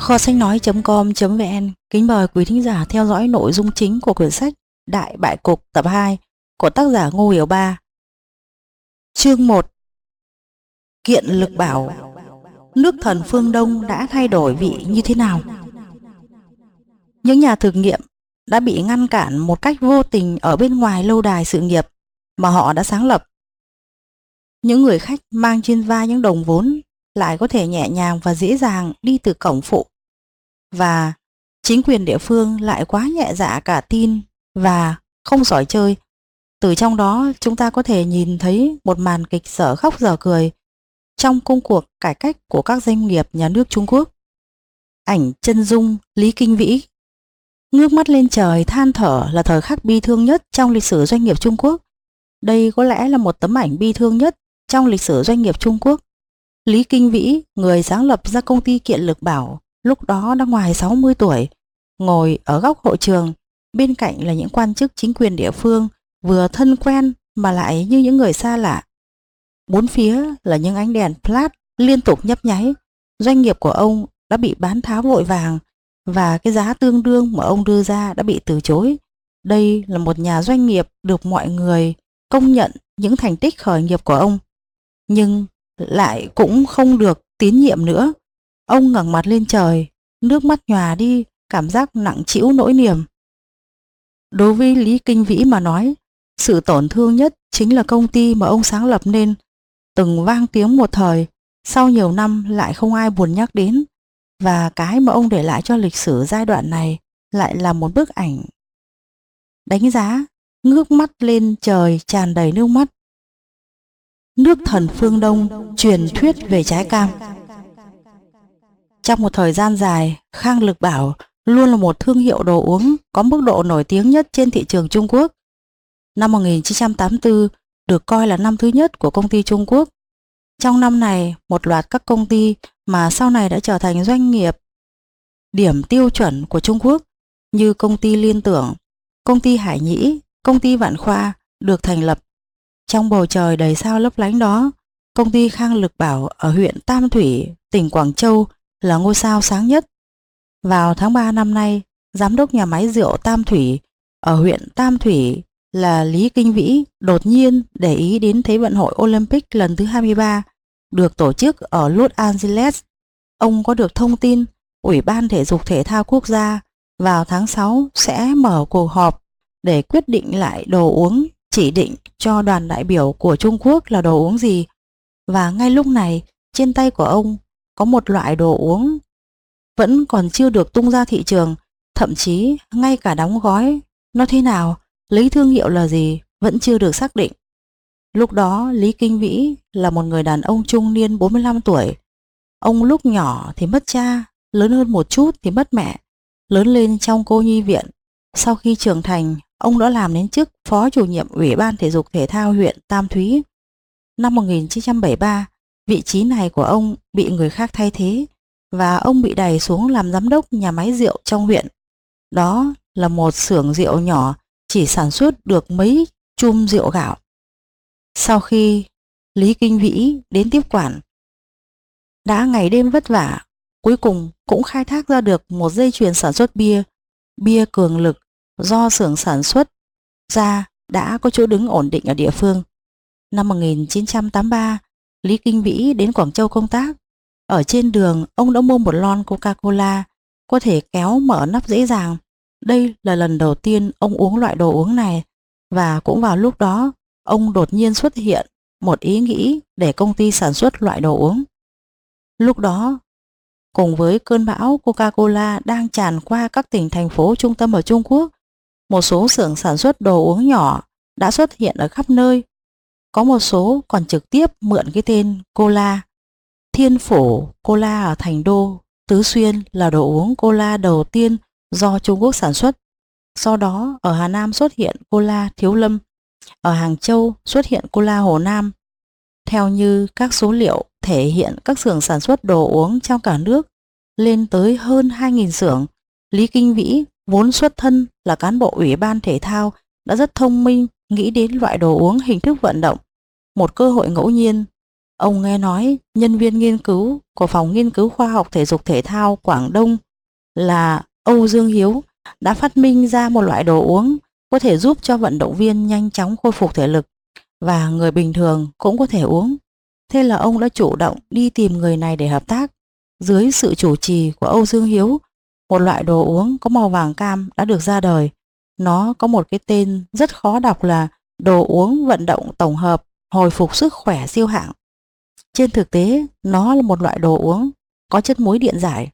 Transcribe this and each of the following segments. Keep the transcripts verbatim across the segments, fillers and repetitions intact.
Kho sách nói.com.vn kính mời quý thính giả theo dõi nội dung chính của quyển sách Đại Bại Cục tập hai của tác giả Ngô Hiểu Ba. Chương một. Kiện Lực Bảo. Nước thần phương Đông đã thay đổi vị như thế nào? Những nhà thực nghiệm đã bị ngăn cản một cách vô tình ở bên ngoài lâu đài sự nghiệp mà họ đã sáng lập. Những người khách mang trên vai những đồng vốn lại có thể nhẹ nhàng và dễ dàng đi từ cổng phụ, và chính quyền địa phương lại quá nhẹ dạ cả tin và không giỏi chơi. Từ trong đó chúng ta có thể nhìn thấy một màn kịch dở khóc dở cười trong công cuộc cải cách của các doanh nghiệp nhà nước Trung Quốc. Ảnh chân dung Lý Kinh Vĩ ngước mắt lên trời than thở là thời khắc bi thương nhất trong lịch sử doanh nghiệp Trung Quốc. Đây có lẽ là một tấm ảnh bi thương nhất trong lịch sử doanh nghiệp Trung Quốc. Lý Kinh Vĩ, người sáng lập ra công ty Kiện Lực Bảo, lúc đó đã ngoài sáu mươi tuổi, ngồi ở góc hội trường, bên cạnh là những quan chức chính quyền địa phương vừa thân quen mà lại như những người xa lạ. Bốn phía là những ánh đèn flash liên tục nhấp nháy. Doanh nghiệp của ông đã bị bán tháo vội vàng và cái giá tương đương mà ông đưa ra đã bị từ chối. Đây là một nhà doanh nghiệp được mọi người công nhận những thành tích khởi nghiệp của ông, nhưng lại cũng không được tín nhiệm nữa. Ông ngẩng mặt lên trời, nước mắt nhòa đi, cảm giác nặng trĩu nỗi niềm. Đối với Lý Kinh Vĩ mà nói, sự tổn thương nhất chính là công ty mà ông sáng lập nên, từng vang tiếng một thời, sau nhiều năm lại không ai buồn nhắc đến, và cái mà ông để lại cho lịch sử giai đoạn này lại là một bức ảnh đánh giá, ngước mắt lên trời tràn đầy nước mắt. Nước thần phương Đông, truyền thuyết về trái cam. Trong một thời gian dài, Khang Lực Bảo luôn là một thương hiệu đồ uống có mức độ nổi tiếng nhất trên thị trường Trung Quốc. Năm một nghìn chín trăm tám mươi tư được coi là năm thứ nhất của công ty Trung Quốc. Trong năm này, một loạt các công ty mà sau này đã trở thành doanh nghiệp điểm tiêu chuẩn của Trung Quốc như công ty Liên Tưởng, công ty Hải Nhĩ, công ty Vạn Khoa được thành lập. Trong bầu trời đầy sao lấp lánh đó, công ty Khang Lực Bảo ở huyện Tam Thủy, tỉnh Quảng Châu là ngôi sao sáng nhất. Vào tháng ba năm nay, giám đốc nhà máy rượu Tam Thủy ở huyện Tam Thủy là Lý Kinh Vĩ đột nhiên để ý đến Thế vận hội Olympic lần thứ hai mươi ba được tổ chức ở Los Angeles. Ông có được thông tin Ủy ban Thể dục Thể thao Quốc gia vào tháng sáu sẽ mở cuộc họp để quyết định lại đồ uống chỉ định cho đoàn đại biểu của Trung Quốc là đồ uống gì. Và ngay lúc này, trên tay của ông có một loại đồ uống vẫn còn chưa được tung ra thị trường, thậm chí ngay cả đóng gói nó thế nào, lấy thương hiệu là gì vẫn chưa được xác định. Lúc đó Lý Kinh Vĩ là một người đàn ông trung niên bốn mươi lăm tuổi. Ông lúc nhỏ thì mất cha, lớn hơn một chút thì mất mẹ, lớn lên trong cô nhi viện. Sau khi trưởng thành, ông đã làm đến chức phó chủ nhiệm Ủy ban Thể dục Thể thao huyện Tam Thúy. Năm một nghìn chín trăm bảy mươi ba, vị trí này của ông bị người khác thay thế và ông bị đày xuống làm giám đốc nhà máy rượu trong huyện. Đó là một xưởng rượu nhỏ chỉ sản xuất được mấy chum rượu gạo. Sau khi Lý Kinh Vĩ đến tiếp quản, đã ngày đêm vất vả, cuối cùng cũng khai thác ra được một dây chuyền sản xuất bia, bia cường lực do xưởng sản xuất ra đã có chỗ đứng ổn định ở địa phương. Năm một nghìn chín trăm tám mươi ba, Lý Kinh Vĩ đến Quảng Châu công tác. Ở trên đường, ông đã mua một lon Coca-Cola có thể kéo mở nắp dễ dàng. Đây là lần đầu tiên ông uống loại đồ uống này, và cũng vào lúc đó, ông đột nhiên xuất hiện một ý nghĩ để công ty sản xuất loại đồ uống. Lúc đó, cùng với cơn bão Coca-Cola đang tràn qua các tỉnh thành phố trung tâm ở Trung Quốc, một số xưởng sản xuất đồ uống nhỏ đã xuất hiện ở khắp nơi. Có một số còn trực tiếp mượn cái tên Cola. Thiên Phủ Cola ở Thành Đô, Tứ Xuyên là đồ uống cola đầu tiên do Trung Quốc sản xuất. Sau đó ở Hà Nam xuất hiện Cola Thiếu Lâm, ở Hàng Châu xuất hiện Cola Hồ Nam. Theo như các số liệu thể hiện các xưởng sản xuất đồ uống trong cả nước lên tới hơn hai nghìn xưởng, Lý Kinh Vĩ vốn xuất thân là cán bộ Ủy ban Thể thao đã rất thông minh nghĩ đến loại đồ uống hình thức vận động, một cơ hội ngẫu nhiên Ông nghe nói nhân viên nghiên cứu của phòng nghiên cứu khoa học thể dục thể thao Quảng Đông là Âu Dương Hiếu đã phát minh ra một loại đồ uống có thể giúp cho vận động viên nhanh chóng khôi phục thể lực và người bình thường cũng có thể uống. Thế là ông đã chủ động đi tìm người này để hợp tác. Dưới sự chủ trì của Âu Dương Hiếu, một loại đồ uống có màu vàng cam đã được ra đời. Nó có một cái tên rất khó đọc là đồ uống vận động tổng hợp hồi phục sức khỏe siêu hạng. Trên thực tế, nó là một loại đồ uống có chất muối điện giải.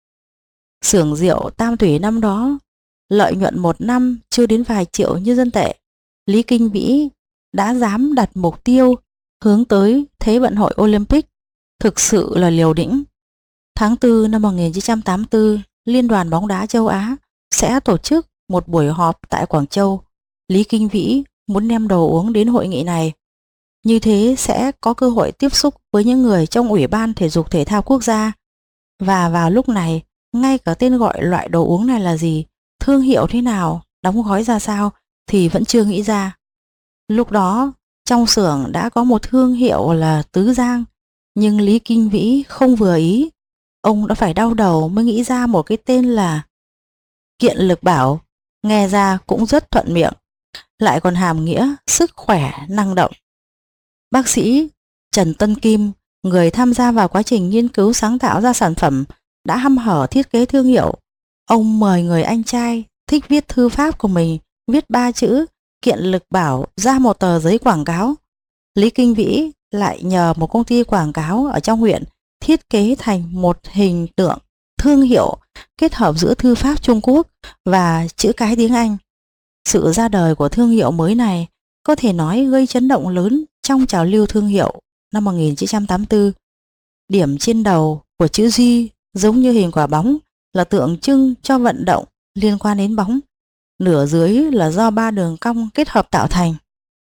Xưởng rượu Tam Thủy năm đó lợi nhuận một năm chưa đến vài triệu nhân dân tệ. Lý Kinh Vĩ đã dám đặt mục tiêu hướng tới Thế vận hội Olympic, thực sự là liều lĩnh. Tháng tư năm một nghìn chín trăm tám mươi tư, Liên đoàn bóng đá châu Á sẽ tổ chức một buổi họp tại Quảng Châu. Lý Kinh Vĩ muốn đem đồ uống đến hội nghị này. Như thế sẽ có cơ hội tiếp xúc với những người trong Ủy ban Thể dục Thể thao Quốc gia. Và vào lúc này, ngay cả tên gọi loại đồ uống này là gì, thương hiệu thế nào, đóng gói ra sao thì vẫn chưa nghĩ ra. Lúc đó, trong xưởng đã có một thương hiệu là Tứ Giang, nhưng Lý Kinh Vĩ không vừa ý. Ông đã phải đau đầu mới nghĩ ra một cái tên là Kiện Lực Bảo, nghe ra cũng rất thuận miệng, lại còn hàm nghĩa sức khỏe, năng động. Bác sĩ Trần Tân Kim, người tham gia vào quá trình nghiên cứu sáng tạo ra sản phẩm, đã hăm hở thiết kế thương hiệu. Ông mời người anh trai thích viết thư pháp của mình viết ba chữ Kiện Lực Bảo ra một tờ giấy quảng cáo. Lý Kinh Vĩ lại nhờ một công ty quảng cáo ở trong huyện thiết kế thành một hình tượng thương hiệu kết hợp giữa thư pháp Trung Quốc và chữ cái tiếng Anh. Sự ra đời của thương hiệu mới này có thể nói gây chấn động lớn trong trào lưu thương hiệu năm một nghìn chín trăm tám mươi tư. Điểm trên đầu của chữ G giống như hình quả bóng là tượng trưng cho vận động liên quan đến bóng. Nửa dưới là do ba đường cong kết hợp tạo thành,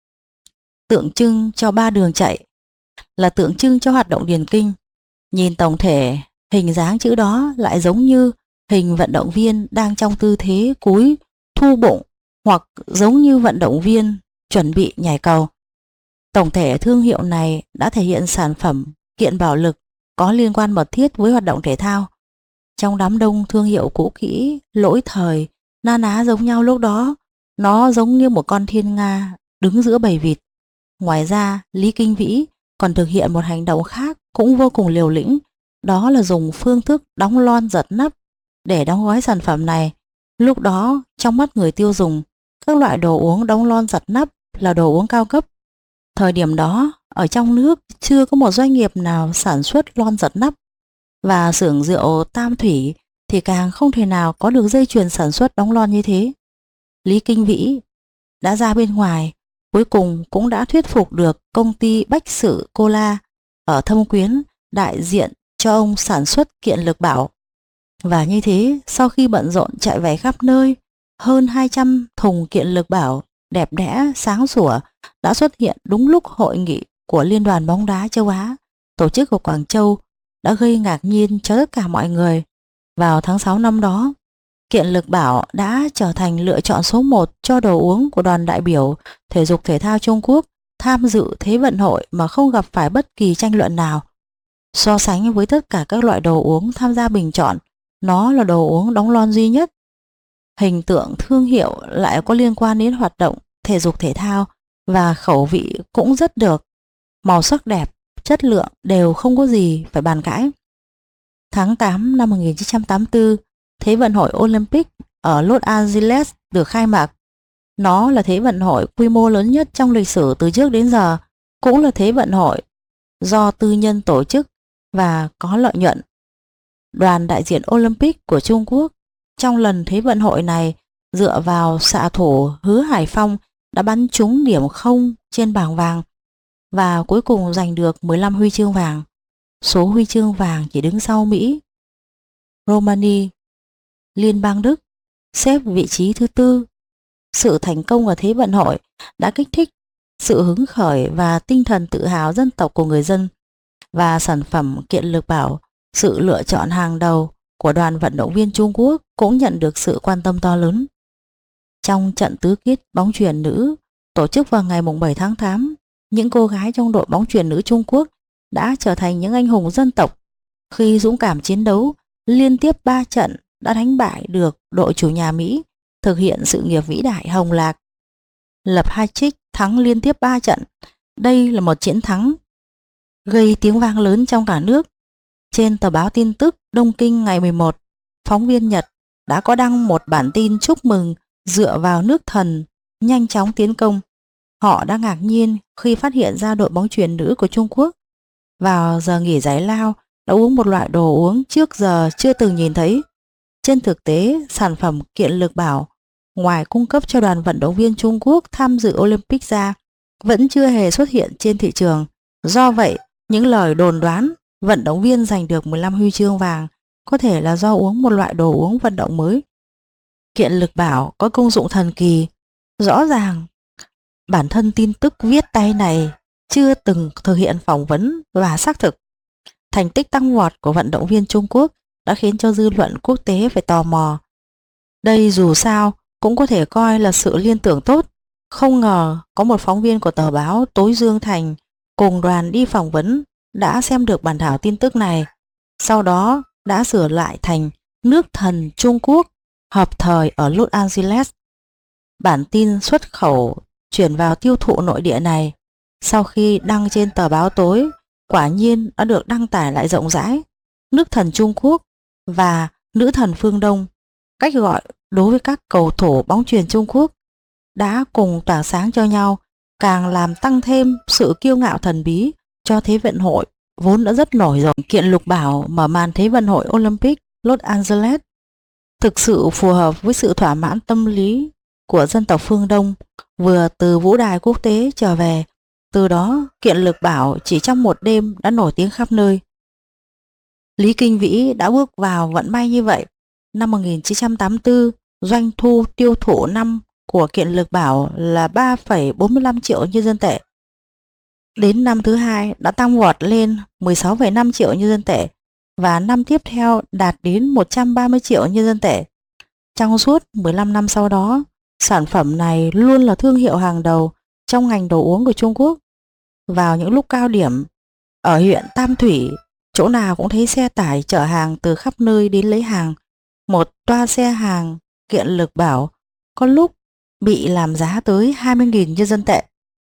tượng trưng cho ba đường chạy, là tượng trưng cho hoạt động điền kinh. Nhìn tổng thể, hình dáng chữ đó lại giống như hình vận động viên đang trong tư thế cúi thu bụng, hoặc giống như vận động viên chuẩn bị nhảy cầu. Tổng thể thương hiệu này đã thể hiện sản phẩm kiện bảo lực có liên quan mật thiết với hoạt động thể thao. Trong đám đông thương hiệu cũ kỹ, lỗi thời, na ná giống nhau lúc đó, nó giống như một con thiên nga đứng giữa bầy vịt. Ngoài ra, Lý Kinh Vĩ còn thực hiện một hành động khác cũng vô cùng liều lĩnh, đó là dùng phương thức đóng lon giật nắp để đóng gói sản phẩm này. Lúc đó, trong mắt người tiêu dùng, các loại đồ uống đóng lon giật nắp là đồ uống cao cấp. Thời điểm đó, ở trong nước chưa có một doanh nghiệp nào sản xuất lon giật nắp, và xưởng rượu Tam Thủy thì càng không thể nào có được dây chuyền sản xuất đóng lon như thế. Lý Kinh Vĩ đã ra bên ngoài, cuối cùng cũng đã thuyết phục được công ty Bách Sự Cola ở Thâm Quyến đại diện cho ông sản xuất Kiện Lực Bảo. Và như thế, sau khi bận rộn chạy về khắp nơi, hơn hai trăm thùng Kiện Lực Bảo đẹp đẽ, sáng sủa đã xuất hiện đúng lúc hội nghị của Liên đoàn bóng đá châu Á tổ chức ở Quảng Châu đã gây ngạc nhiên cho tất cả mọi người. Vào tháng sáu năm đó, Kiện Lực Bảo đã trở thành lựa chọn số một cho đồ uống của đoàn đại biểu thể dục thể thao Trung Quốc tham dự Thế vận hội mà không gặp phải bất kỳ tranh luận nào. So sánh với tất cả các loại đồ uống tham gia bình chọn, nó là đồ uống đóng lon duy nhất. Hình tượng thương hiệu lại có liên quan đến hoạt động thể dục thể thao và khẩu vị cũng rất được. Màu sắc đẹp, chất lượng đều không có gì phải bàn cãi. Tháng tám năm một nghìn chín trăm tám mươi tư, Thế vận hội Olympic ở Los Angeles được khai mạc. Nó là thế vận hội quy mô lớn nhất trong lịch sử từ trước đến giờ, cũng là thế vận hội do tư nhân tổ chức và có lợi nhuận. Đoàn đại diện Olympic của Trung Quốc trong lần thế vận hội này dựa vào xạ thủ Hứa Hải Phong đã bắn trúng điểm không trên bảng vàng và cuối cùng giành được mười lăm huy chương vàng. Số huy chương vàng chỉ đứng sau Mỹ, Romania, Liên bang Đức xếp vị trí thứ tư. Sự thành công ở thế vận hội đã kích thích sự hứng khởi và tinh thần tự hào dân tộc của người dân, và sản phẩm Kiện Lực Bảo, sự lựa chọn hàng đầu của đoàn vận động viên Trung Quốc, cũng nhận được sự quan tâm to lớn. Trong trận tứ kết bóng chuyền nữ tổ chức vào ngày bảy tháng tám, những cô gái trong đội bóng chuyền nữ Trung Quốc đã trở thành những anh hùng dân tộc khi dũng cảm chiến đấu liên tiếp ba trận đã đánh bại được đội chủ nhà Mỹ, thực hiện sự nghiệp vĩ đại Hồng Lạc, lập hat-trick thắng liên tiếp ba trận. Đây là một chiến thắng gây tiếng vang lớn trong cả nước. Trên tờ báo tin tức Đông Kinh ngày mười một, phóng viên Nhật đã có đăng một bản tin chúc mừng dựa vào nước thần nhanh chóng tiến công. Họ đã ngạc nhiên khi phát hiện ra đội bóng chuyền nữ của Trung Quốc vào giờ nghỉ giải lao đã uống một loại đồ uống trước giờ chưa từng nhìn thấy. Trên thực tế, sản phẩm kiện lực bảo ngoài cung cấp cho đoàn vận động viên Trung Quốc tham dự Olympic ra vẫn chưa hề xuất hiện trên thị trường. Do vậy, những lời đồn đoán vận động viên giành được mười lăm huy chương vàng có thể là do uống một loại đồ uống vận động mới. Kiện lực bảo có công dụng thần kỳ. Rõ ràng, bản thân tin tức viết tay này chưa từng thực hiện phỏng vấn và xác thực. Thành tích tăng vọt của vận động viên Trung Quốc đã khiến cho dư luận quốc tế phải tò mò. Đây dù sao cũng có thể coi là sự liên tưởng tốt. Không ngờ có một phóng viên của tờ báo Tối Dương Thành cùng đoàn đi phỏng vấn đã xem được bản thảo tin tức này, sau đó đã sửa lại thành nước thần Trung Quốc hợp thời ở Los Angeles. Bản tin xuất khẩu chuyển vào tiêu thụ nội địa này sau khi đăng trên tờ báo tối quả nhiên đã được đăng tải lại rộng rãi. Nước thần Trung Quốc và nữ thần phương Đông, cách gọi đối với các cầu thủ bóng chuyền Trung Quốc, đã cùng tỏa sáng cho nhau, càng làm tăng thêm sự kiêu ngạo thần bí cho Thế vận hội vốn đã rất nổi rồi. Kiện lục bảo mở màn Thế vận hội Olympic Los Angeles thực sự phù hợp với sự thỏa mãn tâm lý của dân tộc phương Đông vừa từ vũ đài quốc tế trở về. Từ đó, kiện lực bảo chỉ trong một đêm đã nổi tiếng khắp nơi. Lý Kinh Vĩ đã bước vào vận may như vậy. Năm một nghìn chín trăm tám mươi tư, doanh thu tiêu thụ năm của kiện lực bảo là ba phẩy bốn mươi lăm triệu nhân dân tệ. Đến năm thứ hai đã tăng vọt lên mười sáu phẩy năm triệu nhân dân tệ và năm tiếp theo đạt đến một trăm ba mươi triệu nhân dân tệ. Trong suốt mười lăm năm sau đó, sản phẩm này luôn là thương hiệu hàng đầu trong ngành đồ uống của Trung Quốc. Vào những lúc cao điểm, ở huyện Tam Thủy, chỗ nào cũng thấy xe tải chở hàng từ khắp nơi đến lấy hàng. Một toa xe hàng kiện lực bảo có lúc bị làm giá tới hai mươi nghìn nhân dân tệ.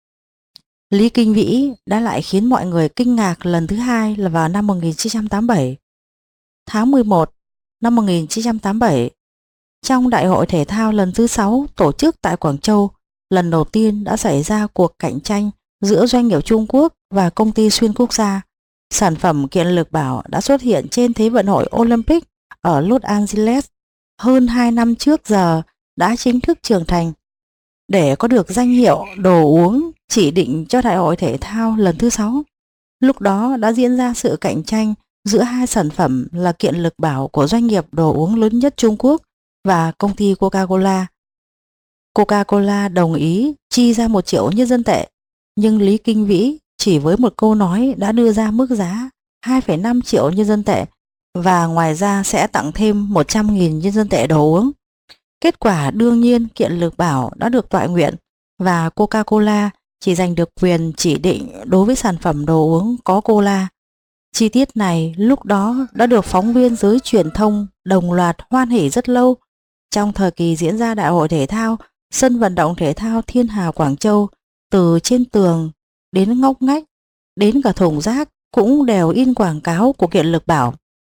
Lý Kinh Vĩ đã lại khiến mọi người kinh ngạc lần thứ hai là vào năm một nghìn chín trăm tám mươi bảy. Tháng mười một năm một nghìn chín trăm tám mươi bảy, trong Đại hội thể thao lần thứ sáu tổ chức tại Quảng Châu, lần đầu tiên đã xảy ra cuộc cạnh tranh giữa doanh nghiệp Trung Quốc và công ty xuyên quốc gia. Sản phẩm kiện lực bảo đã xuất hiện trên Thế vận hội Olympic ở Los Angeles hơn hai năm trước giờ đã chính thức trưởng thành. Để có được danh hiệu đồ uống chỉ định cho Đại hội thể thao lần thứ sáu, lúc đó đã diễn ra sự cạnh tranh giữa hai sản phẩm là kiện lực bảo của doanh nghiệp đồ uống lớn nhất Trung Quốc và công ty Coca-Cola. Coca-Cola đồng ý chi ra một triệu nhân dân tệ, nhưng Lý Kinh Vĩ chỉ với một câu nói đã đưa ra mức giá hai phẩy năm triệu nhân dân tệ và ngoài ra sẽ tặng thêm một trăm nghìn nhân dân tệ đồ uống. Kết quả đương nhiên kiện lực bảo đã được toại nguyện và Coca-Cola chỉ giành được quyền chỉ định đối với sản phẩm đồ uống có cola. Chi tiết này lúc đó đã được phóng viên giới truyền thông đồng loạt hoan hỉ rất lâu. Trong thời kỳ diễn ra Đại hội thể thao, sân vận động thể thao Thiên Hà Quảng Châu, từ trên tường đến ngóc ngách, đến cả thùng rác cũng đều in quảng cáo của kiện lực bảo.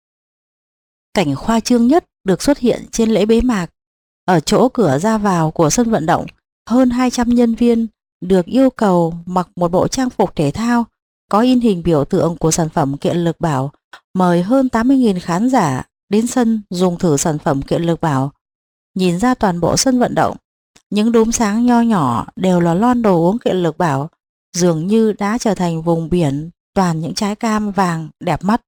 Cảnh khoa trương nhất được xuất hiện trên lễ bế mạc. Ở chỗ cửa ra vào của sân vận động, hơn hai trăm nhân viên được yêu cầu mặc một bộ trang phục thể thao có in hình biểu tượng của sản phẩm kiện lực bảo, mời hơn tám mươi nghìn khán giả đến sân dùng thử sản phẩm kiện lực bảo. Nhìn ra toàn bộ sân vận động, những đốm sáng nho nhỏ đều là lon đồ uống kiện lực bảo, dường như đã trở thành vùng biển toàn những trái cam vàng đẹp mắt.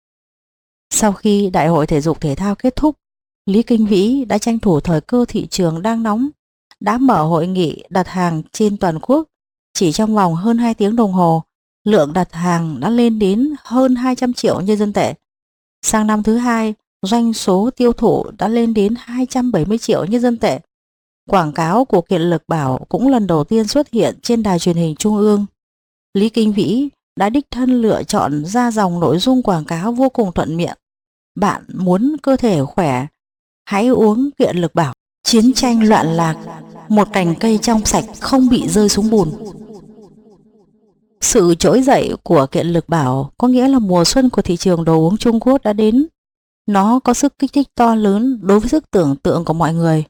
Sau khi Đại hội thể dục thể thao kết thúc, Lý Kinh Vĩ đã tranh thủ thời cơ thị trường đang nóng, đã mở hội nghị đặt hàng trên toàn quốc. Chỉ trong vòng hơn hai tiếng đồng hồ, lượng đặt hàng đã lên đến hơn hai trăm triệu nhân dân tệ. Sang năm thứ hai, doanh số tiêu thụ đã lên đến hai trăm bảy mươi triệu nhân dân tệ. Quảng cáo của kiện lực bảo cũng lần đầu tiên xuất hiện trên đài truyền hình trung ương. Lý Kinh Vĩ đã đích thân lựa chọn ra dòng nội dung quảng cáo vô cùng thuận miệng. Bạn muốn cơ thể khỏe, hãy uống Kiện Lực Bảo. Chiến tranh loạn lạc, một cành cây trong sạch không bị rơi xuống bùn. Sự trỗi dậy của Kiện Lực Bảo có nghĩa là mùa xuân của thị trường đồ uống Trung Quốc đã đến. Nó có sức kích thích to lớn đối với sức tưởng tượng của mọi người.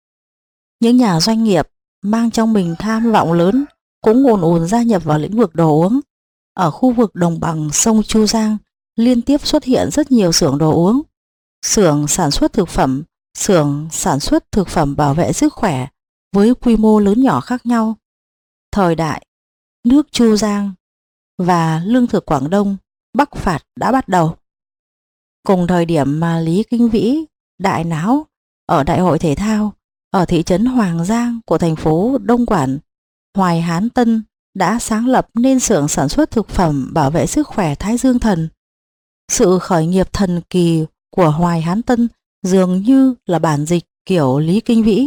Những nhà doanh nghiệp mang trong mình tham vọng lớn cũng ùn ùn gia nhập vào lĩnh vực đồ uống. Ở khu vực đồng bằng sông Chu Giang liên tiếp xuất hiện rất nhiều xưởng đồ uống, xưởng sản xuất thực phẩm, xưởng sản xuất thực phẩm bảo vệ sức khỏe với quy mô lớn nhỏ khác nhau. Thời đại nước Chu Giang và lương thực Quảng Đông Bắc phạt đã bắt đầu. Cùng thời điểm mà Lý Kinh Vĩ đại náo ở đại hội thể thao ở thị trấn Hoàng Giang của thành phố Đông Quản, Hoài Hán Tân đã sáng lập nên xưởng sản xuất thực phẩm bảo vệ sức khỏe Thái Dương Thần. Sự khởi nghiệp thần kỳ của Hoài Hán Tân dường như là bản dịch kiểu Lý Kinh Vĩ.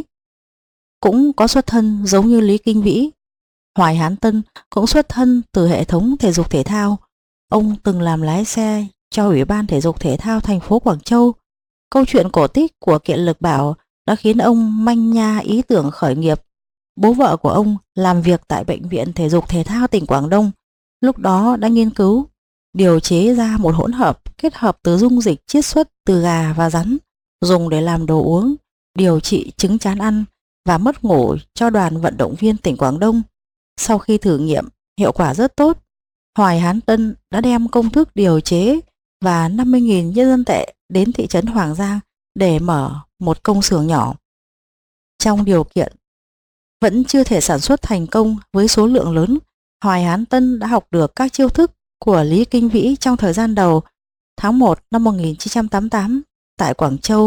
Cũng có xuất thân giống như Lý Kinh Vĩ, Hoài Hán Tân cũng xuất thân từ hệ thống thể dục thể thao. Ông từng làm lái xe cho Ủy ban Thể dục Thể thao thành phố Quảng Châu. Câu chuyện cổ tích của Kiện Lực Bảo đã khiến ông manh nha ý tưởng khởi nghiệp. Bố vợ của ông làm việc tại Bệnh viện Thể dục Thể thao tỉnh Quảng Đông, lúc đó đã nghiên cứu, điều chế ra một hỗn hợp kết hợp từ dung dịch chiết xuất từ gà và rắn, dùng để làm đồ uống, điều trị chứng chán ăn và mất ngủ cho đoàn vận động viên tỉnh Quảng Đông. Sau khi thử nghiệm, hiệu quả rất tốt. Hoài Hán Tân đã đem công thức điều chế và năm mươi nghìn nhân dân tệ đến thị trấn Hoàng Giang để mở một công xưởng nhỏ. Trong điều kiện vẫn chưa thể sản xuất thành công với số lượng lớn, Hoài Hán Tân đã học được các chiêu thức của Lý Kinh Vĩ trong thời gian đầu. Tháng một năm một nghìn chín trăm tám mươi tám, tại Quảng Châu,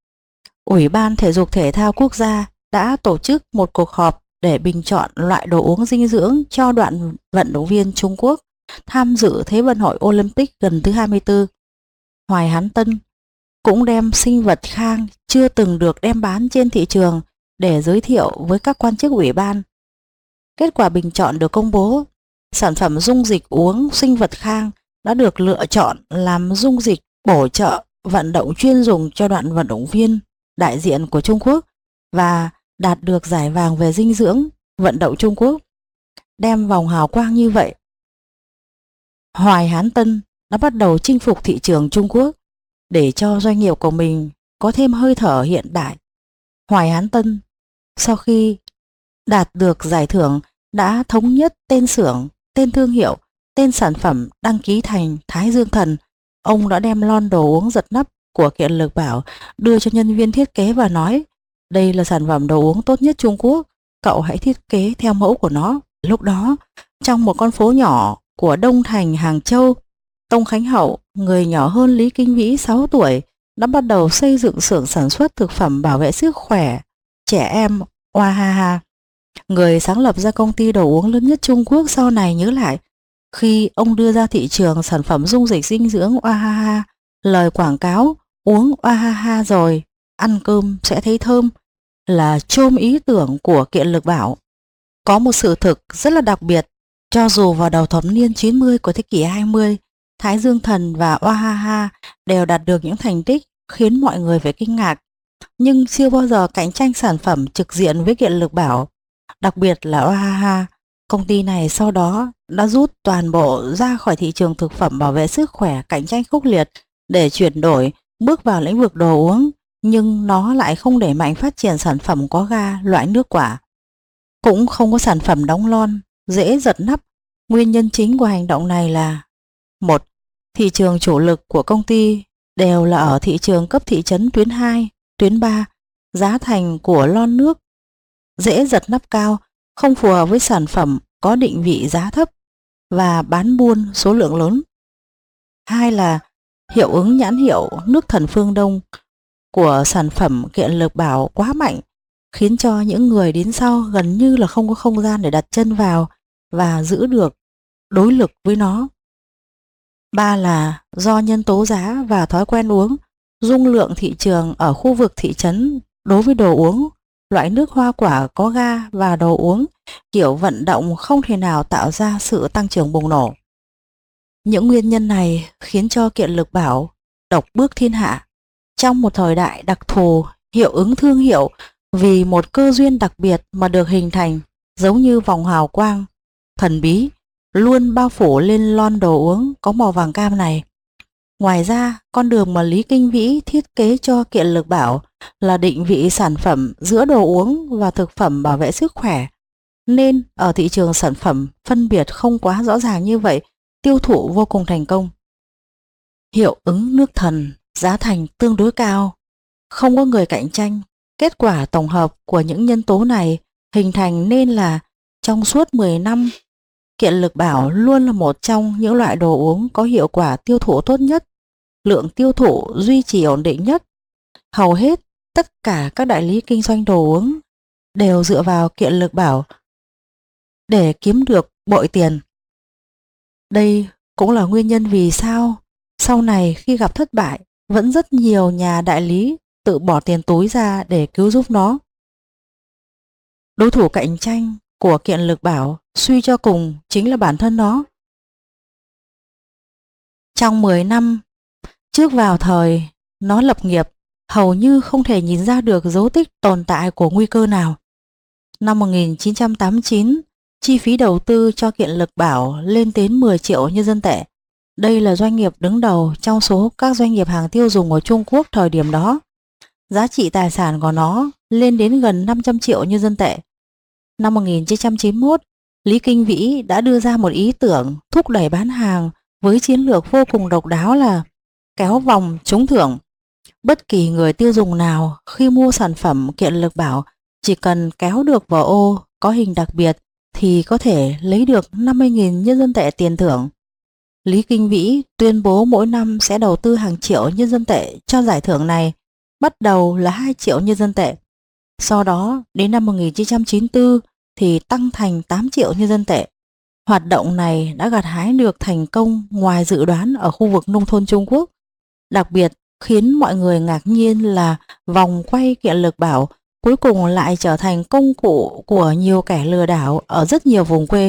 Ủy ban Thể dục Thể thao Quốc gia đã tổ chức một cuộc họp để bình chọn loại đồ uống dinh dưỡng cho đoàn vận động viên Trung Quốc tham dự Thế vận hội Olympic lần thứ hai mươi tư. Hoài Hán Tân cũng đem sinh vật khang chưa từng được đem bán trên thị trường để giới thiệu với các quan chức ủy ban. Kết quả bình chọn được công bố. Sản phẩm dung dịch uống sinh vật khang đã được lựa chọn làm dung dịch bổ trợ vận động chuyên dùng cho đoàn vận động viên đại diện của Trung Quốc và đạt được giải vàng về dinh dưỡng vận động Trung Quốc. Đem vòng hào quang như vậy, Hoài Hán Tân đã bắt đầu chinh phục thị trường Trung Quốc để cho doanh nghiệp của mình có thêm hơi thở hiện đại. Hoài Hán Tân sau khi đạt được giải thưởng đã thống nhất tên xưởng, tên thương hiệu, tên sản phẩm đăng ký thành Thái Dương Thần. Ông đã đem lon đồ uống giật nắp của Kiện Lực Bảo đưa cho nhân viên thiết kế và nói: đây là sản phẩm đồ uống tốt nhất Trung Quốc, cậu hãy thiết kế theo mẫu của nó. Lúc đó, trong một con phố nhỏ của Đông Thành, Hàng Châu, Tông Khánh Hậu, người nhỏ hơn Lý Kinh Vĩ sáu tuổi, đã bắt đầu xây dựng xưởng sản xuất thực phẩm bảo vệ sức khỏe trẻ em Oahaha. Người sáng lập ra công ty đồ uống lớn nhất Trung Quốc sau này nhớ lại, khi ông đưa ra thị trường sản phẩm dung dịch dinh dưỡng Oahaha, lời quảng cáo uống Oahaha rồi ăn cơm sẽ thấy thơm là chôm ý tưởng của Kiện Lực Bảo. Có một sự thực rất là đặc biệt, cho dù vào đầu thập niên chín mươi của thế kỷ hai mươi, Thái Dương Thần và Oahaha đều đạt được những thành tích khiến mọi người phải kinh ngạc, nhưng chưa bao giờ cạnh tranh sản phẩm trực diện với Kiện Lực Bảo. Đặc biệt là Oahaha, công ty này sau đó đã rút toàn bộ ra khỏi thị trường thực phẩm bảo vệ sức khỏe cạnh tranh khốc liệt để chuyển đổi bước vào lĩnh vực đồ uống, nhưng nó lại không đẩy mạnh phát triển sản phẩm có ga loại nước quả, cũng không có sản phẩm đóng lon dễ giật nắp. Nguyên nhân chính của hành động này là: một. Thị trường chủ lực của công ty đều là ở thị trường cấp thị trấn tuyến hai, tuyến ba. Giá thành của lon nước dễ giật nắp cao, không phù hợp với sản phẩm có định vị giá thấp và bán buôn số lượng lớn. Hai là hiệu ứng nhãn hiệu nước thần phương Đông của sản phẩm Kiện Lực Bảo quá mạnh, khiến cho những người đến sau gần như là không có không gian để đặt chân vào và giữ được đối lực với nó. Ba là do nhân tố giá và thói quen uống, dung lượng thị trường ở khu vực thị trấn đối với đồ uống loại nước hoa quả có ga và đồ uống kiểu vận động không thể nào tạo ra sự tăng trưởng bùng nổ. Những nguyên nhân này khiến cho Kiện Lực Bảo độc bước thiên hạ. Trong một thời đại đặc thù, hiệu ứng thương hiệu vì một cơ duyên đặc biệt mà được hình thành, giống như vòng hào quang thần bí luôn bao phủ lên lon đồ uống có màu vàng cam này. Ngoài ra, con đường mà Lý Kinh Vĩ thiết kế cho Kiện Lực Bảo là định vị sản phẩm giữa đồ uống và thực phẩm bảo vệ sức khỏe, nên ở thị trường sản phẩm phân biệt không quá rõ ràng như vậy, tiêu thụ vô cùng thành công. Hiệu ứng nước thần, giá thành tương đối cao, không có người cạnh tranh. Kết quả tổng hợp của những nhân tố này hình thành nên là trong suốt mười năm, Kiện Lực Bảo luôn là một trong những loại đồ uống có hiệu quả tiêu thụ tốt nhất, lượng tiêu thụ duy trì ổn định nhất. Hầu hết tất cả các đại lý kinh doanh đồ uống đều dựa vào Kiện Lực Bảo để kiếm được bội tiền. Đây cũng là nguyên nhân vì sao sau này khi gặp thất bại, vẫn rất nhiều nhà đại lý tự bỏ tiền túi ra để cứu giúp nó. Đối thủ cạnh tranh của Kiện Lực Bảo suy cho cùng chính là bản thân nó. Trong mười năm trước vào thời nó lập nghiệp, hầu như không thể nhìn ra được dấu tích tồn tại của nguy cơ nào. Năm một nghìn chín trăm tám mươi chín, chi phí đầu tư cho Kiện Lực Bảo lên đến mười triệu nhân dân tệ. Đây là doanh nghiệp đứng đầu trong số các doanh nghiệp hàng tiêu dùng ở Trung Quốc thời điểm đó. Giá trị tài sản của nó lên đến gần năm trăm triệu nhân dân tệ. Năm một nghìn chín trăm chín mươi mốt, Lý Kinh Vĩ đã đưa ra một ý tưởng thúc đẩy bán hàng với chiến lược vô cùng độc đáo là kéo vòng trúng thưởng. Bất kỳ người tiêu dùng nào khi mua sản phẩm Kiện Lực Bảo chỉ cần kéo được vào ô có hình đặc biệt thì có thể lấy được năm mươi nghìn nhân dân tệ tiền thưởng. Lý Kinh Vĩ tuyên bố mỗi năm sẽ đầu tư hàng triệu nhân dân tệ cho giải thưởng này, bắt đầu là hai triệu nhân dân tệ. Sau đó đến năm một nghìn chín trăm chín mươi tư thì tăng thành tám triệu nhân dân tệ. Hoạt động này đã gặt hái được thành công ngoài dự đoán ở khu vực nông thôn Trung Quốc. Đặc biệt khiến mọi người ngạc nhiên là vòng quay Kiện Lực Bảo cuối cùng lại trở thành công cụ của nhiều kẻ lừa đảo ở rất nhiều vùng quê.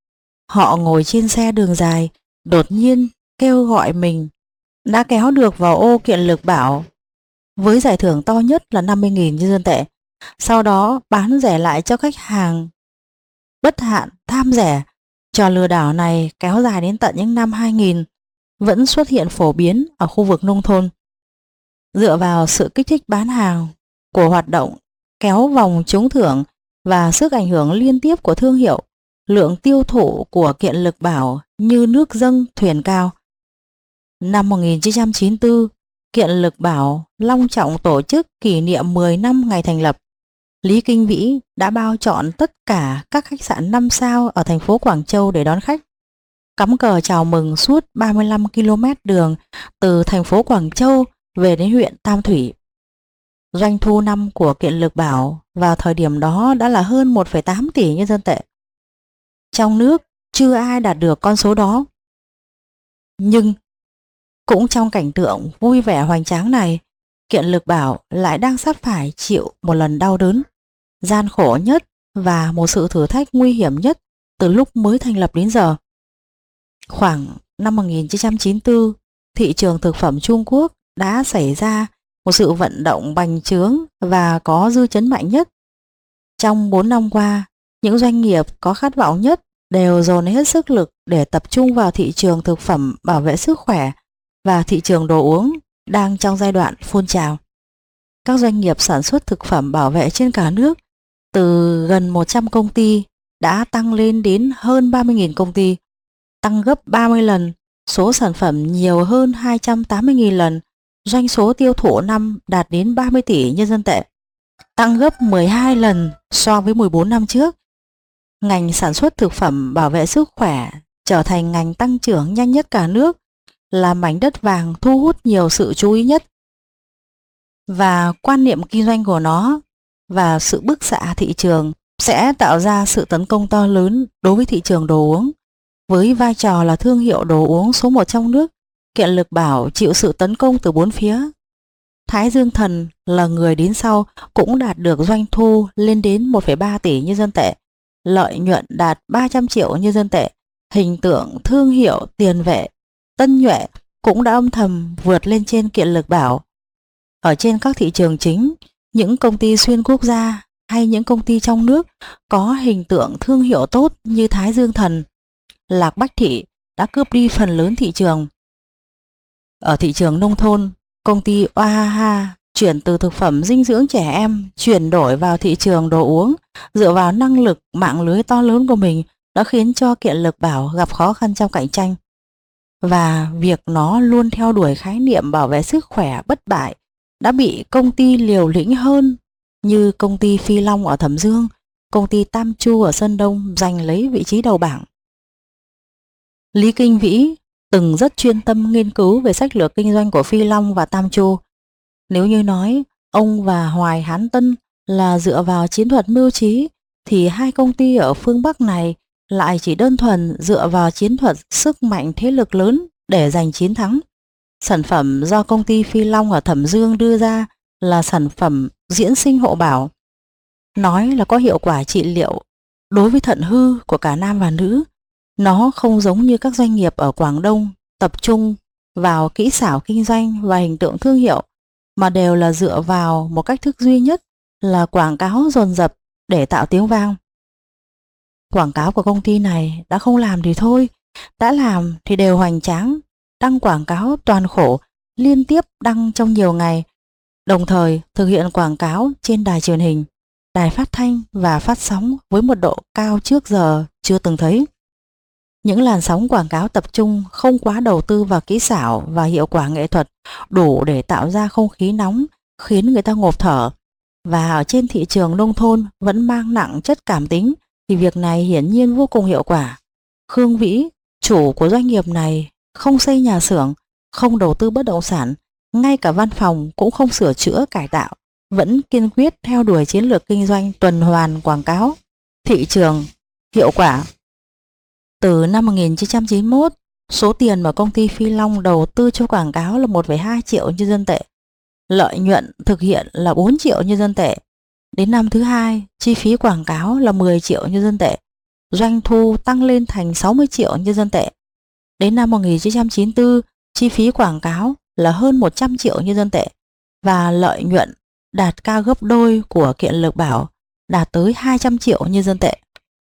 Họ ngồi trên xe đường dài, đột nhiên kêu gọi mình đã kéo được vào ô Kiện Lực Bảo với giải thưởng to nhất là năm mươi nghìn nhân dân tệ. Sau đó bán rẻ lại cho khách hàng bất hạn tham rẻ. Trò lừa đảo này kéo dài đến tận những năm hai nghìn, vẫn xuất hiện phổ biến ở khu vực nông thôn. Dựa vào sự kích thích bán hàng của hoạt động kéo vòng trúng thưởng và sức ảnh hưởng liên tiếp của thương hiệu, lượng tiêu thụ của Kiện Lực Bảo như nước dâng thuyền cao. Năm một nghìn chín trăm chín mươi tư, Kiện Lực Bảo long trọng tổ chức kỷ niệm mười năm ngày thành lập. Lý Kinh Vĩ đã bao trọn tất cả các khách sạn năm sao ở thành phố Quảng Châu để đón khách, cắm cờ chào mừng suốt ba mươi lăm ki lô mét đường từ thành phố Quảng Châu về đến huyện Tam Thủy. Doanh thu năm của Kiện Lực Bảo vào thời điểm đó đã là hơn một phẩy tám tỷ nhân dân tệ. Trong nước chưa ai đạt được con số đó. Nhưng cũng trong cảnh tượng vui vẻ hoành tráng này, Kiện Lực Bảo lại đang sắp phải chịu một lần đau đớn, gian khổ nhất và một sự thử thách nguy hiểm nhất từ lúc mới thành lập đến giờ. Khoảng năm một nghìn chín trăm chín mươi tư, thị trường thực phẩm Trung Quốc đã xảy ra một sự vận động bành trướng và có dư chấn mạnh nhất. Trong bốn năm qua, những doanh nghiệp có khát vọng nhất đều dồn hết sức lực để tập trung vào thị trường thực phẩm bảo vệ sức khỏe và thị trường đồ uống đang trong giai đoạn phun trào. Các doanh nghiệp sản xuất thực phẩm bảo vệ trên cả nước từ gần một trăm công ty đã tăng lên đến hơn ba mươi nghìn công ty, tăng gấp ba mươi lần, số sản phẩm nhiều hơn hai trăm tám mươi nghìn lần, doanh số tiêu thụ năm đạt đến ba mươi tỷ nhân dân tệ, tăng gấp mười hai lần so với mười bốn năm trước. Ngành sản xuất thực phẩm bảo vệ sức khỏe trở thành ngành tăng trưởng nhanh nhất cả nước, là mảnh đất vàng thu hút nhiều sự chú ý nhất. Và quan niệm kinh doanh của nó và sự bức xạ thị trường sẽ tạo ra sự tấn công to lớn đối với thị trường đồ uống. Với vai trò là thương hiệu đồ uống số một trong nước, Kiện Lực Bảo chịu sự tấn công từ bốn phía. Thái Dương Thần là người đến sau cũng đạt được doanh thu lên đến một phẩy ba tỷ nhân dân tệ, lợi nhuận đạt ba trăm triệu nhân dân tệ, hình tượng thương hiệu tiền vệ Tân Nhuệ cũng đã âm thầm vượt lên trên Kiện Lực Bảo. Ở trên các thị trường chính, những công ty xuyên quốc gia hay những công ty trong nước có hình tượng thương hiệu tốt như Thái Dương Thần, Lạc Bách Thị đã cướp đi phần lớn thị trường. Ở thị trường nông thôn, công ty Oaha chuyển từ thực phẩm dinh dưỡng trẻ em chuyển đổi vào thị trường đồ uống dựa vào năng lực mạng lưới to lớn của mình đã khiến cho Kiện Lực Bảo gặp khó khăn trong cạnh tranh. Và việc nó luôn theo đuổi khái niệm bảo vệ sức khỏe bất bại đã bị công ty liều lĩnh hơn như công ty Phi Long ở Thẩm Dương, công ty Tam Chu ở Sơn Đông giành lấy vị trí đầu bảng. Lý Kinh Vĩ từng rất chuyên tâm nghiên cứu về sách lược kinh doanh của Phi Long và Tam Chu. Nếu như nói ông và Hoài Hán Tân là dựa vào chiến thuật mưu trí, thì hai công ty ở phương Bắc này lại chỉ đơn thuần dựa vào chiến thuật sức mạnh thế lực lớn để giành chiến thắng. Sản phẩm do công ty Phi Long ở Thẩm Dương đưa ra là sản phẩm diễn sinh hộ bảo. Nói là có hiệu quả trị liệu đối với thận hư của cả nam và nữ. Nó không giống như các doanh nghiệp ở Quảng Đông tập trung vào kỹ xảo kinh doanh và hình tượng thương hiệu, mà đều là dựa vào một cách thức duy nhất là quảng cáo dồn dập để tạo tiếng vang. Quảng cáo của công ty này đã không làm thì thôi, đã làm thì đều hoành tráng, đăng quảng cáo toàn khổ, liên tiếp đăng trong nhiều ngày, đồng thời thực hiện quảng cáo trên đài truyền hình, đài phát thanh và phát sóng với một độ cao trước giờ chưa từng thấy. Những làn sóng quảng cáo tập trung không quá đầu tư vào kỹ xảo và hiệu quả nghệ thuật đủ để tạo ra không khí nóng khiến người ta ngộp thở, và ở trên thị trường nông thôn vẫn mang nặng chất cảm tính thì việc này hiển nhiên vô cùng hiệu quả. Khương Vĩ, chủ của doanh nghiệp này, không xây nhà xưởng, không đầu tư bất động sản, ngay cả văn phòng cũng không sửa chữa cải tạo, vẫn kiên quyết theo đuổi chiến lược kinh doanh tuần hoàn quảng cáo, thị trường, hiệu quả. Từ năm một nghìn chín trăm chín mươi mốt, số tiền mà công ty Phi Long đầu tư cho quảng cáo là một phẩy hai triệu nhân dân tệ. Lợi nhuận thực hiện là bốn triệu nhân dân tệ. Đến năm thứ hai, chi phí quảng cáo là mười triệu nhân dân tệ. Doanh thu tăng lên thành sáu mươi triệu nhân dân tệ. Đến năm một nghìn chín trăm chín mươi tư, chi phí quảng cáo là hơn một trăm triệu nhân dân tệ. Và lợi nhuận đạt cao gấp đôi của Kiện Lực Bảo, đạt tới hai trăm triệu nhân dân tệ.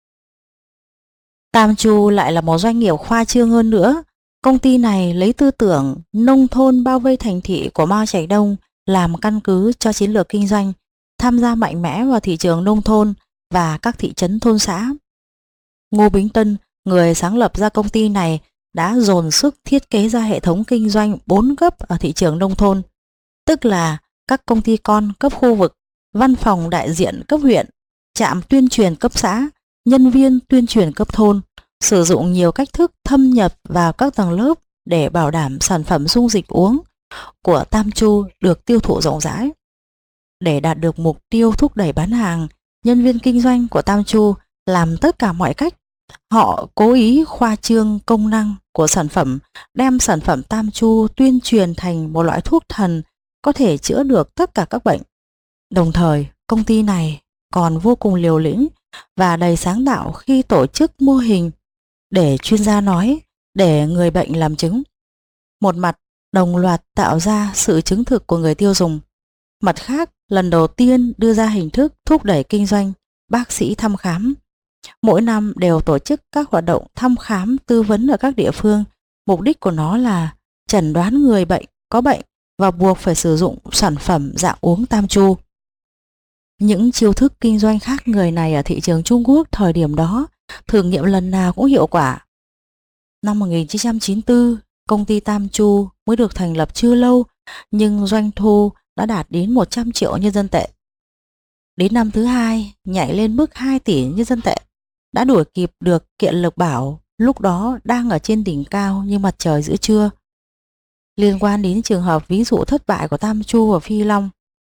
Tam Chu lại là một doanh nghiệp khoa trương hơn nữa. Công ty này lấy tư tưởng nông thôn bao vây thành thị của Mao Trạch Đông làm căn cứ cho chiến lược kinh doanh, tham gia mạnh mẽ vào thị trường nông thôn và các thị trấn thôn xã. Ngô Bính Tân, người sáng lập ra công ty này, đã dồn sức thiết kế ra hệ thống kinh doanh bốn cấp ở thị trường nông thôn, tức là các công ty con cấp khu vực, văn phòng đại diện cấp huyện, trạm tuyên truyền cấp xã, nhân viên tuyên truyền cấp thôn, sử dụng nhiều cách thức thâm nhập vào các tầng lớp để bảo đảm sản phẩm dung dịch uống của Tam Chu được tiêu thụ rộng rãi. Để đạt được mục tiêu thúc đẩy bán hàng, nhân viên kinh doanh của Tam Chu làm tất cả mọi cách. Họ cố ý khoa trương công năng của sản phẩm, đem sản phẩm Tam Chu tuyên truyền thành một loại thuốc thần có thể chữa được tất cả các bệnh. Đồng thời, công ty này còn vô cùng liều lĩnh và đầy sáng tạo khi tổ chức mô hình để chuyên gia nói, để người bệnh làm chứng. Một mặt đồng loạt tạo ra sự chứng thực của người tiêu dùng, mặt khác lần đầu tiên đưa ra hình thức thúc đẩy kinh doanh bác sĩ thăm khám. Mỗi năm đều tổ chức các hoạt động thăm khám tư vấn ở các địa phương. Mục đích của nó là chẩn đoán người bệnh có bệnh và buộc phải sử dụng sản phẩm dạng uống Tam Chu. Những chiêu thức kinh doanh khác người này ở thị trường Trung Quốc thời điểm đó thử nghiệm lần nào cũng hiệu quả. Năm một nghìn chín trăm chín mươi tư, công ty Tam Chu mới được thành lập chưa lâu, nhưng doanh thu đã đạt đến một trăm triệu nhân dân tệ. Đến năm thứ hai, nhảy lên mức hai tỷ nhân dân tệ, đã đuổi kịp được Kiện Lực Bảo, lúc đó đang ở trên đỉnh cao như mặt trời giữa trưa. Liên quan đến trường hợp ví dụ thất bại của Tam Chu và Phi Long,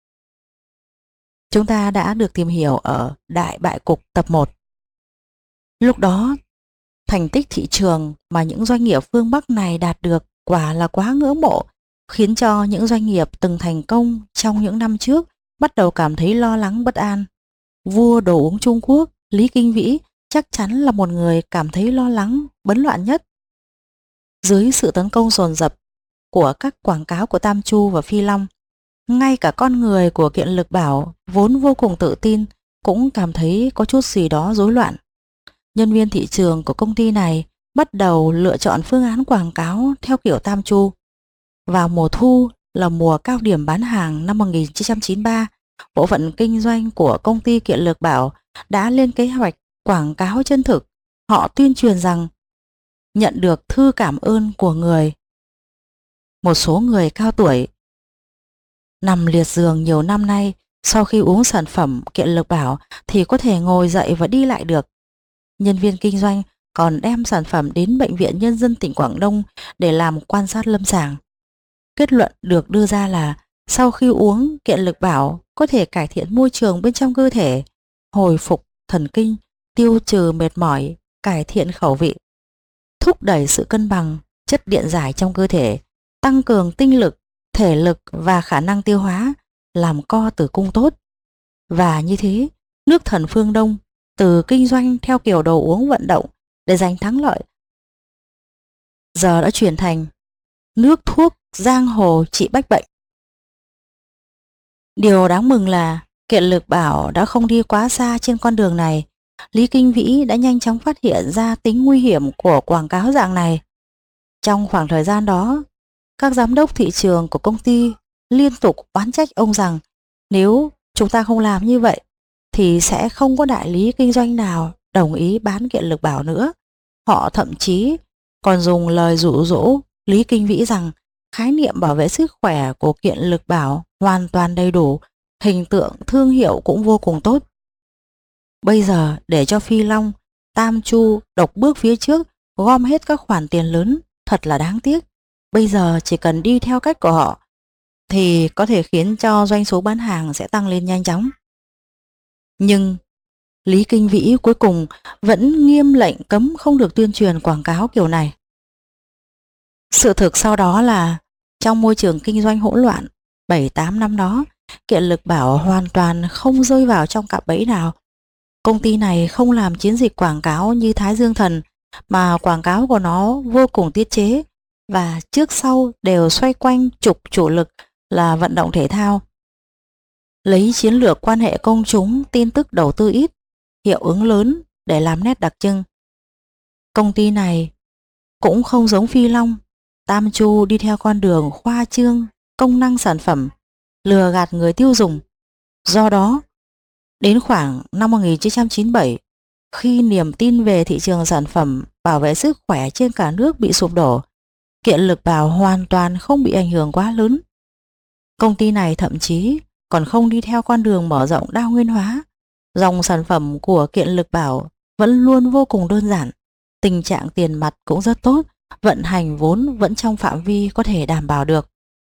chúng ta đã được tìm hiểu ở Đại Bại Cục tập một. Lúc đó, thành tích thị trường mà những doanh nghiệp phương Bắc này đạt được quả là quá ngưỡng mộ, khiến cho những doanh nghiệp từng thành công trong những năm trước bắt đầu cảm thấy lo lắng bất an. Vua đồ uống Trung Quốc Lý Kinh Vĩ chắc chắn là một người cảm thấy lo lắng, bấn loạn nhất. Dưới sự tấn công dồn dập của các quảng cáo của Tam Chu và Phi Long, ngay cả con người của Kiện Lực Bảo vốn vô cùng tự tin cũng cảm thấy có chút gì đó rối loạn. Nhân viên thị trường của công ty này bắt đầu lựa chọn phương án quảng cáo theo kiểu Tam Chu. Vào mùa thu là mùa cao điểm bán hàng năm một nghìn chín trăm chín mươi ba, bộ phận kinh doanh của công ty Kiện Lực Bảo đã lên kế hoạch quảng cáo chân thực. Họ tuyên truyền rằng nhận được thư cảm ơn của người. Một số người cao tuổi nằm liệt giường nhiều năm nay, sau khi uống sản phẩm Kiện Lực Bảo thì có thể ngồi dậy và đi lại được. Nhân viên kinh doanh còn đem sản phẩm đến Bệnh viện Nhân dân tỉnh Quảng Đông để làm quan sát lâm sàng. Kết luận được đưa ra là sau khi uống Kiện Lực Bảo có thể cải thiện môi trường bên trong cơ thể, hồi phục thần kinh, tiêu trừ mệt mỏi, cải thiện khẩu vị, thúc đẩy sự cân bằng chất điện giải trong cơ thể, tăng cường tinh lực, thể lực và khả năng tiêu hóa, làm co tử cung tốt. Và như thế, nước Thần Phương Đông từ kinh doanh theo kiểu đồ uống vận động để giành thắng lợi, giờ đã chuyển thành nước thuốc giang hồ trị bách bệnh. Điều đáng mừng là Kiện Lực Bảo đã không đi quá xa trên con đường này. Lý Kinh Vĩ đã nhanh chóng phát hiện ra tính nguy hiểm của quảng cáo dạng này. Trong khoảng thời gian đó, các giám đốc thị trường của công ty liên tục oán trách ông rằng nếu chúng ta không làm như vậy thì sẽ không có đại lý kinh doanh nào đồng ý bán Kiện Lực Bảo nữa. Họ thậm chí còn dùng lời dụ dỗ Lý Kinh Vĩ rằng khái niệm bảo vệ sức khỏe của Kiện Lực Bảo hoàn toàn đầy đủ, hình tượng thương hiệu cũng vô cùng tốt. Bây giờ để cho Phi Long, Tam Chu độc bước phía trước, gom hết các khoản tiền lớn, thật là đáng tiếc. Bây giờ chỉ cần đi theo cách của họ thì có thể khiến cho doanh số bán hàng sẽ tăng lên nhanh chóng. Nhưng Lý Kinh Vĩ cuối cùng vẫn nghiêm lệnh cấm không được tuyên truyền quảng cáo kiểu này. Sự thực sau đó là trong môi trường kinh doanh hỗn loạn bảy tám năm đó, Kiện Lực Bảo hoàn toàn không rơi vào trong cạm bẫy nào. Công ty này không làm chiến dịch quảng cáo như Thái Dương Thần, mà quảng cáo của nó vô cùng tiết chế và trước sau đều xoay quanh trục chủ lực là vận động thể thao. Lấy chiến lược quan hệ công chúng, tin tức đầu tư ít, hiệu ứng lớn để làm nét đặc trưng. Công ty này cũng không giống Phi Long, Tam Chu đi theo con đường khoa trương công năng sản phẩm, lừa gạt người tiêu dùng. Do đó, đến khoảng năm một nghìn chín trăm chín mươi bảy, khi niềm tin về thị trường sản phẩm bảo vệ sức khỏe trên cả nước bị sụp đổ, Kiện Lực Bảo hoàn toàn không bị ảnh hưởng quá lớn. Công ty này thậm chí còn không đi theo con đường mở rộng đa nguyên hóa. Dòng sản phẩm của Kiện Lực Bảo vẫn luôn vô cùng đơn giản, tình trạng tiền mặt cũng rất tốt, vận hành vốn vẫn trong phạm vi có thể đảm bảo được.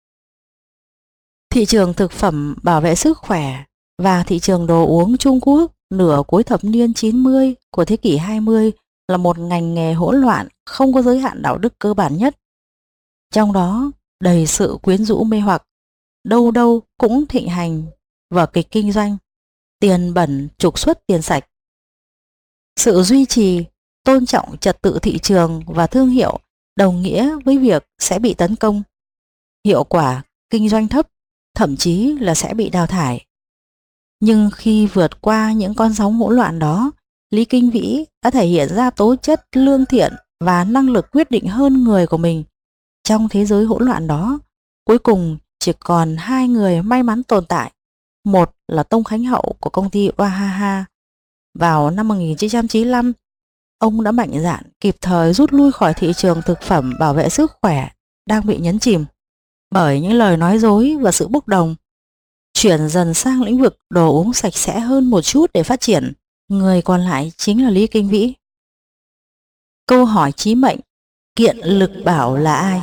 Thị trường thực phẩm bảo vệ sức khỏe và thị trường đồ uống Trung Quốc nửa cuối thập niên chín mươi của thế kỷ hai mươi là một ngành nghề hỗn loạn, không có giới hạn đạo đức cơ bản nhất. Trong đó đầy sự quyến rũ mê hoặc, đâu đâu cũng thịnh hành vở kịch kinh doanh, tiền bẩn trục xuất tiền sạch. Sự duy trì, tôn trọng trật tự thị trường và thương hiệu đồng nghĩa với việc sẽ bị tấn công. Hiệu quả kinh doanh thấp, thậm chí là sẽ bị đào thải. Nhưng khi vượt qua những con sóng hỗn loạn đó, Lý Kinh Vĩ đã thể hiện ra tố chất lương thiện và năng lực quyết định hơn người của mình. Trong thế giới hỗn loạn đó, cuối cùng chỉ còn hai người may mắn tồn tại. Một là Tông Khánh Hậu của công ty Wahaha. Vào năm một nghìn chín trăm chín mươi lăm, ông đã mạnh dạn kịp thời rút lui khỏi thị trường thực phẩm bảo vệ sức khỏe đang bị nhấn chìm bởi những lời nói dối và sự bốc đồng, chuyển dần sang lĩnh vực đồ uống sạch sẽ hơn một chút để phát triển. Người còn lại chính là Lý Kinh Vĩ. Câu hỏi chí mệnh, Kiện Lực Bảo là ai?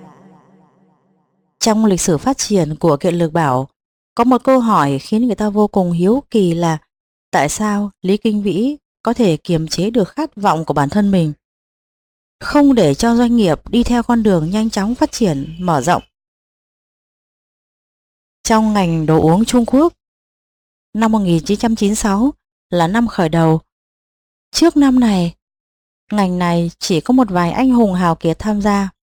Trong lịch sử phát triển của Kiện Lực Bảo, có một câu hỏi khiến người ta vô cùng hiếu kỳ là tại sao Lý Kinh Vĩ có thể kiềm chế được khát vọng của bản thân mình, không để cho doanh nghiệp đi theo con đường nhanh chóng phát triển, mở rộng. Trong ngành đồ uống Trung Quốc, năm một nghìn chín trăm chín mươi sáu là năm khởi đầu. Trước năm này, ngành này chỉ có một vài anh hùng hào kiệt tham gia.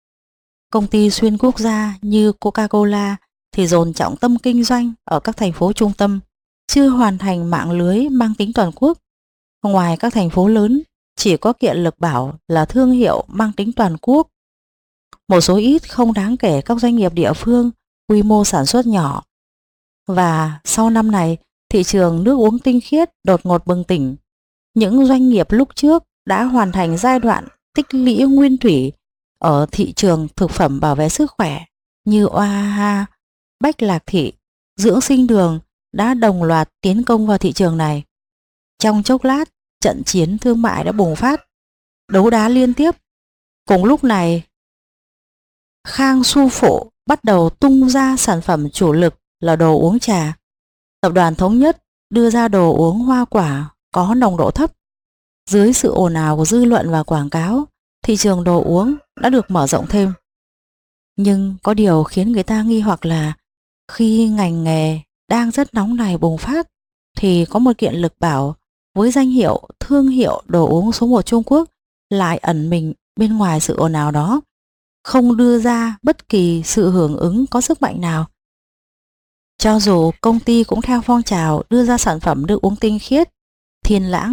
Công ty xuyên quốc gia như Coca-Cola thì dồn trọng tâm kinh doanh ở các thành phố trung tâm, chưa hoàn thành mạng lưới mang tính toàn quốc. Ngoài các thành phố lớn, chỉ có Kiện Lực Bảo là thương hiệu mang tính toàn quốc. Một số ít không đáng kể các doanh nghiệp địa phương, quy mô sản xuất nhỏ. Và sau năm này, thị trường nước uống tinh khiết đột ngột bừng tỉnh. Những doanh nghiệp lúc trước đã hoàn thành giai đoạn tích lũy nguyên thủy ở thị trường thực phẩm bảo vệ sức khỏe như Oaha, Bách Lạc Thị, dưỡng sinh đường đã đồng loạt tiến công vào thị trường này. Trong chốc lát, trận chiến thương mại đã bùng phát, đấu đá liên tiếp. Cùng lúc này, Khang Su Phổ bắt đầu tung ra sản phẩm chủ lực là đồ uống trà. Tập đoàn Thống Nhất đưa ra đồ uống hoa quả có nồng độ thấp. Dưới sự ồn ào của dư luận và quảng cáo, thị trường đồ uống đã được mở rộng thêm. Nhưng có điều khiến người ta nghi hoặc là khi ngành nghề đang rất nóng này bùng phát thì có một Kiện Lực Bảo với danh hiệu thương hiệu đồ uống số một Trung Quốc lại ẩn mình bên ngoài sự ồn ào đó, không đưa ra bất kỳ sự hưởng ứng có sức mạnh nào. Cho dù công ty cũng theo phong trào đưa ra sản phẩm nước uống tinh khiết, Thiên Lãng.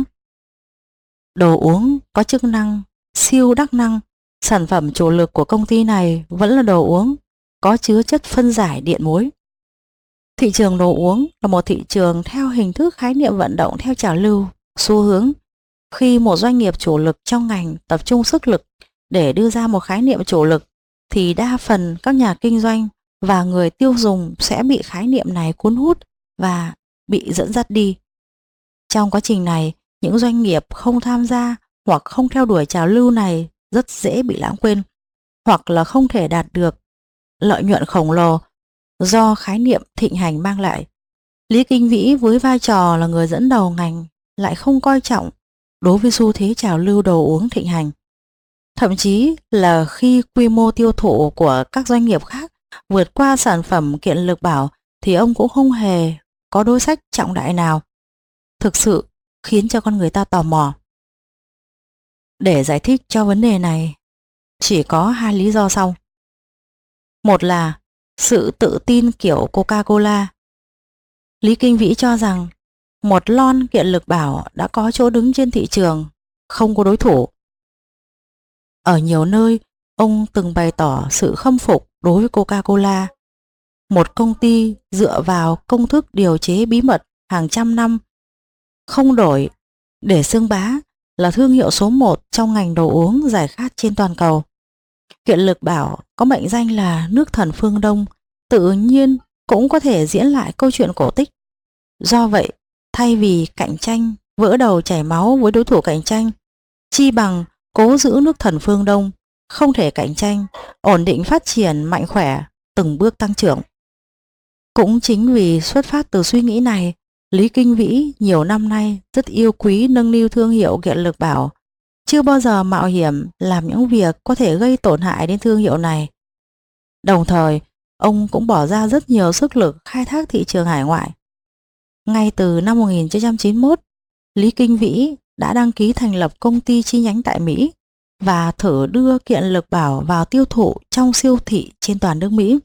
Đồ uống có chức năng siêu đắc năng, sản phẩm chủ lực của công ty này vẫn là đồ uống có chứa chất phân giải điện muối. Thị trường đồ uống là một thị trường theo hình thức khái niệm vận động theo trào lưu, xu hướng. Khi một doanh nghiệp chủ lực trong ngành tập trung sức lực để đưa ra một khái niệm chủ lực thì đa phần các nhà kinh doanh và người tiêu dùng sẽ bị khái niệm này cuốn hút và bị dẫn dắt đi. Trong quá trình này, những doanh nghiệp không tham gia hoặc không theo đuổi trào lưu này rất dễ bị lãng quên, hoặc là không thể đạt được lợi nhuận khổng lồ do khái niệm thịnh hành mang lại. Lý Kinh Vĩ với vai trò là người dẫn đầu ngành lại không coi trọng đối với xu thế trào lưu đồ uống thịnh hành. Thậm chí là khi quy mô tiêu thụ của các doanh nghiệp khác vượt qua sản phẩm Kiện Lực Bảo thì ông cũng không hề có đối sách trọng đại nào. Thực sự khiến cho con người ta tò mò. Để giải thích cho vấn đề này, chỉ có hai lý do sau. Một là sự tự tin kiểu Coca-Cola. Lý Kinh Vĩ cho rằng một lon Kiện Lực Bảo đã có chỗ đứng trên thị trường, không có đối thủ. Ở nhiều nơi, ông từng bày tỏ sự khâm phục đối với Coca-Cola, một công ty dựa vào công thức điều chế bí mật hàng trăm năm, không đổi, để xưng bá là thương hiệu số một trong ngành đồ uống giải khát trên toàn cầu. Kiện Lực Bảo có mệnh danh là nước thần phương Đông, tự nhiên cũng có thể diễn lại câu chuyện cổ tích. Do vậy, thay vì cạnh tranh, vỡ đầu chảy máu với đối thủ cạnh tranh, chi bằng cố giữ nước thần phương Đông, không thể cạnh tranh, ổn định phát triển mạnh khỏe, từng bước tăng trưởng. Cũng chính vì xuất phát từ suy nghĩ này, Lý Kinh Vĩ nhiều năm nay rất yêu quý nâng niu thương hiệu Kiện Lực Bảo, chưa bao giờ mạo hiểm làm những việc có thể gây tổn hại đến thương hiệu này. Đồng thời, ông cũng bỏ ra rất nhiều sức lực khai thác thị trường hải ngoại. Ngay từ năm một nghìn chín trăm chín mươi mốt, Lý Kinh Vĩ đã đăng ký thành lập công ty chi nhánh tại Mỹ và thử đưa Kiện Lực Bảo vào tiêu thụ trong siêu thị trên toàn nước Mỹ.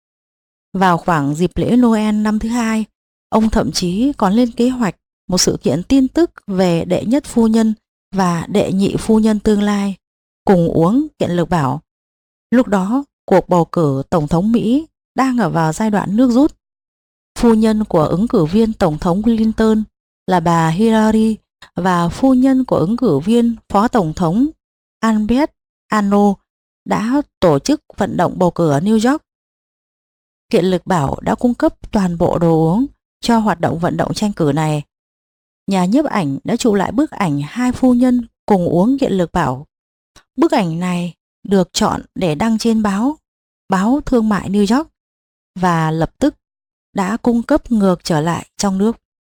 Vào khoảng dịp lễ Noel năm thứ hai, ông thậm chí còn lên kế hoạch một sự kiện tin tức về đệ nhất phu nhân và đệ nhị phu nhân tương lai cùng uống Kiện Lực Bảo. Lúc đó, cuộc bầu cử Tổng thống Mỹ đang ở vào giai đoạn nước rút. Phu nhân của ứng cử viên Tổng thống Clinton là bà Hillary và phu nhân của ứng cử viên Phó Tổng thống Albert Ano đã tổ chức vận động bầu cử ở New York. Kiện Lực Bảo đã cung cấp toàn bộ đồ uống cho hoạt động vận động tranh cử này. Nhà nhiếp ảnh đã chụp lại bức ảnh hai phu nhân cùng uống Kiện Lực Bảo. Bức ảnh này được chọn để đăng trên báo, báo thương mại New York, và lập tức đã cung cấp ngược trở lại trong nước.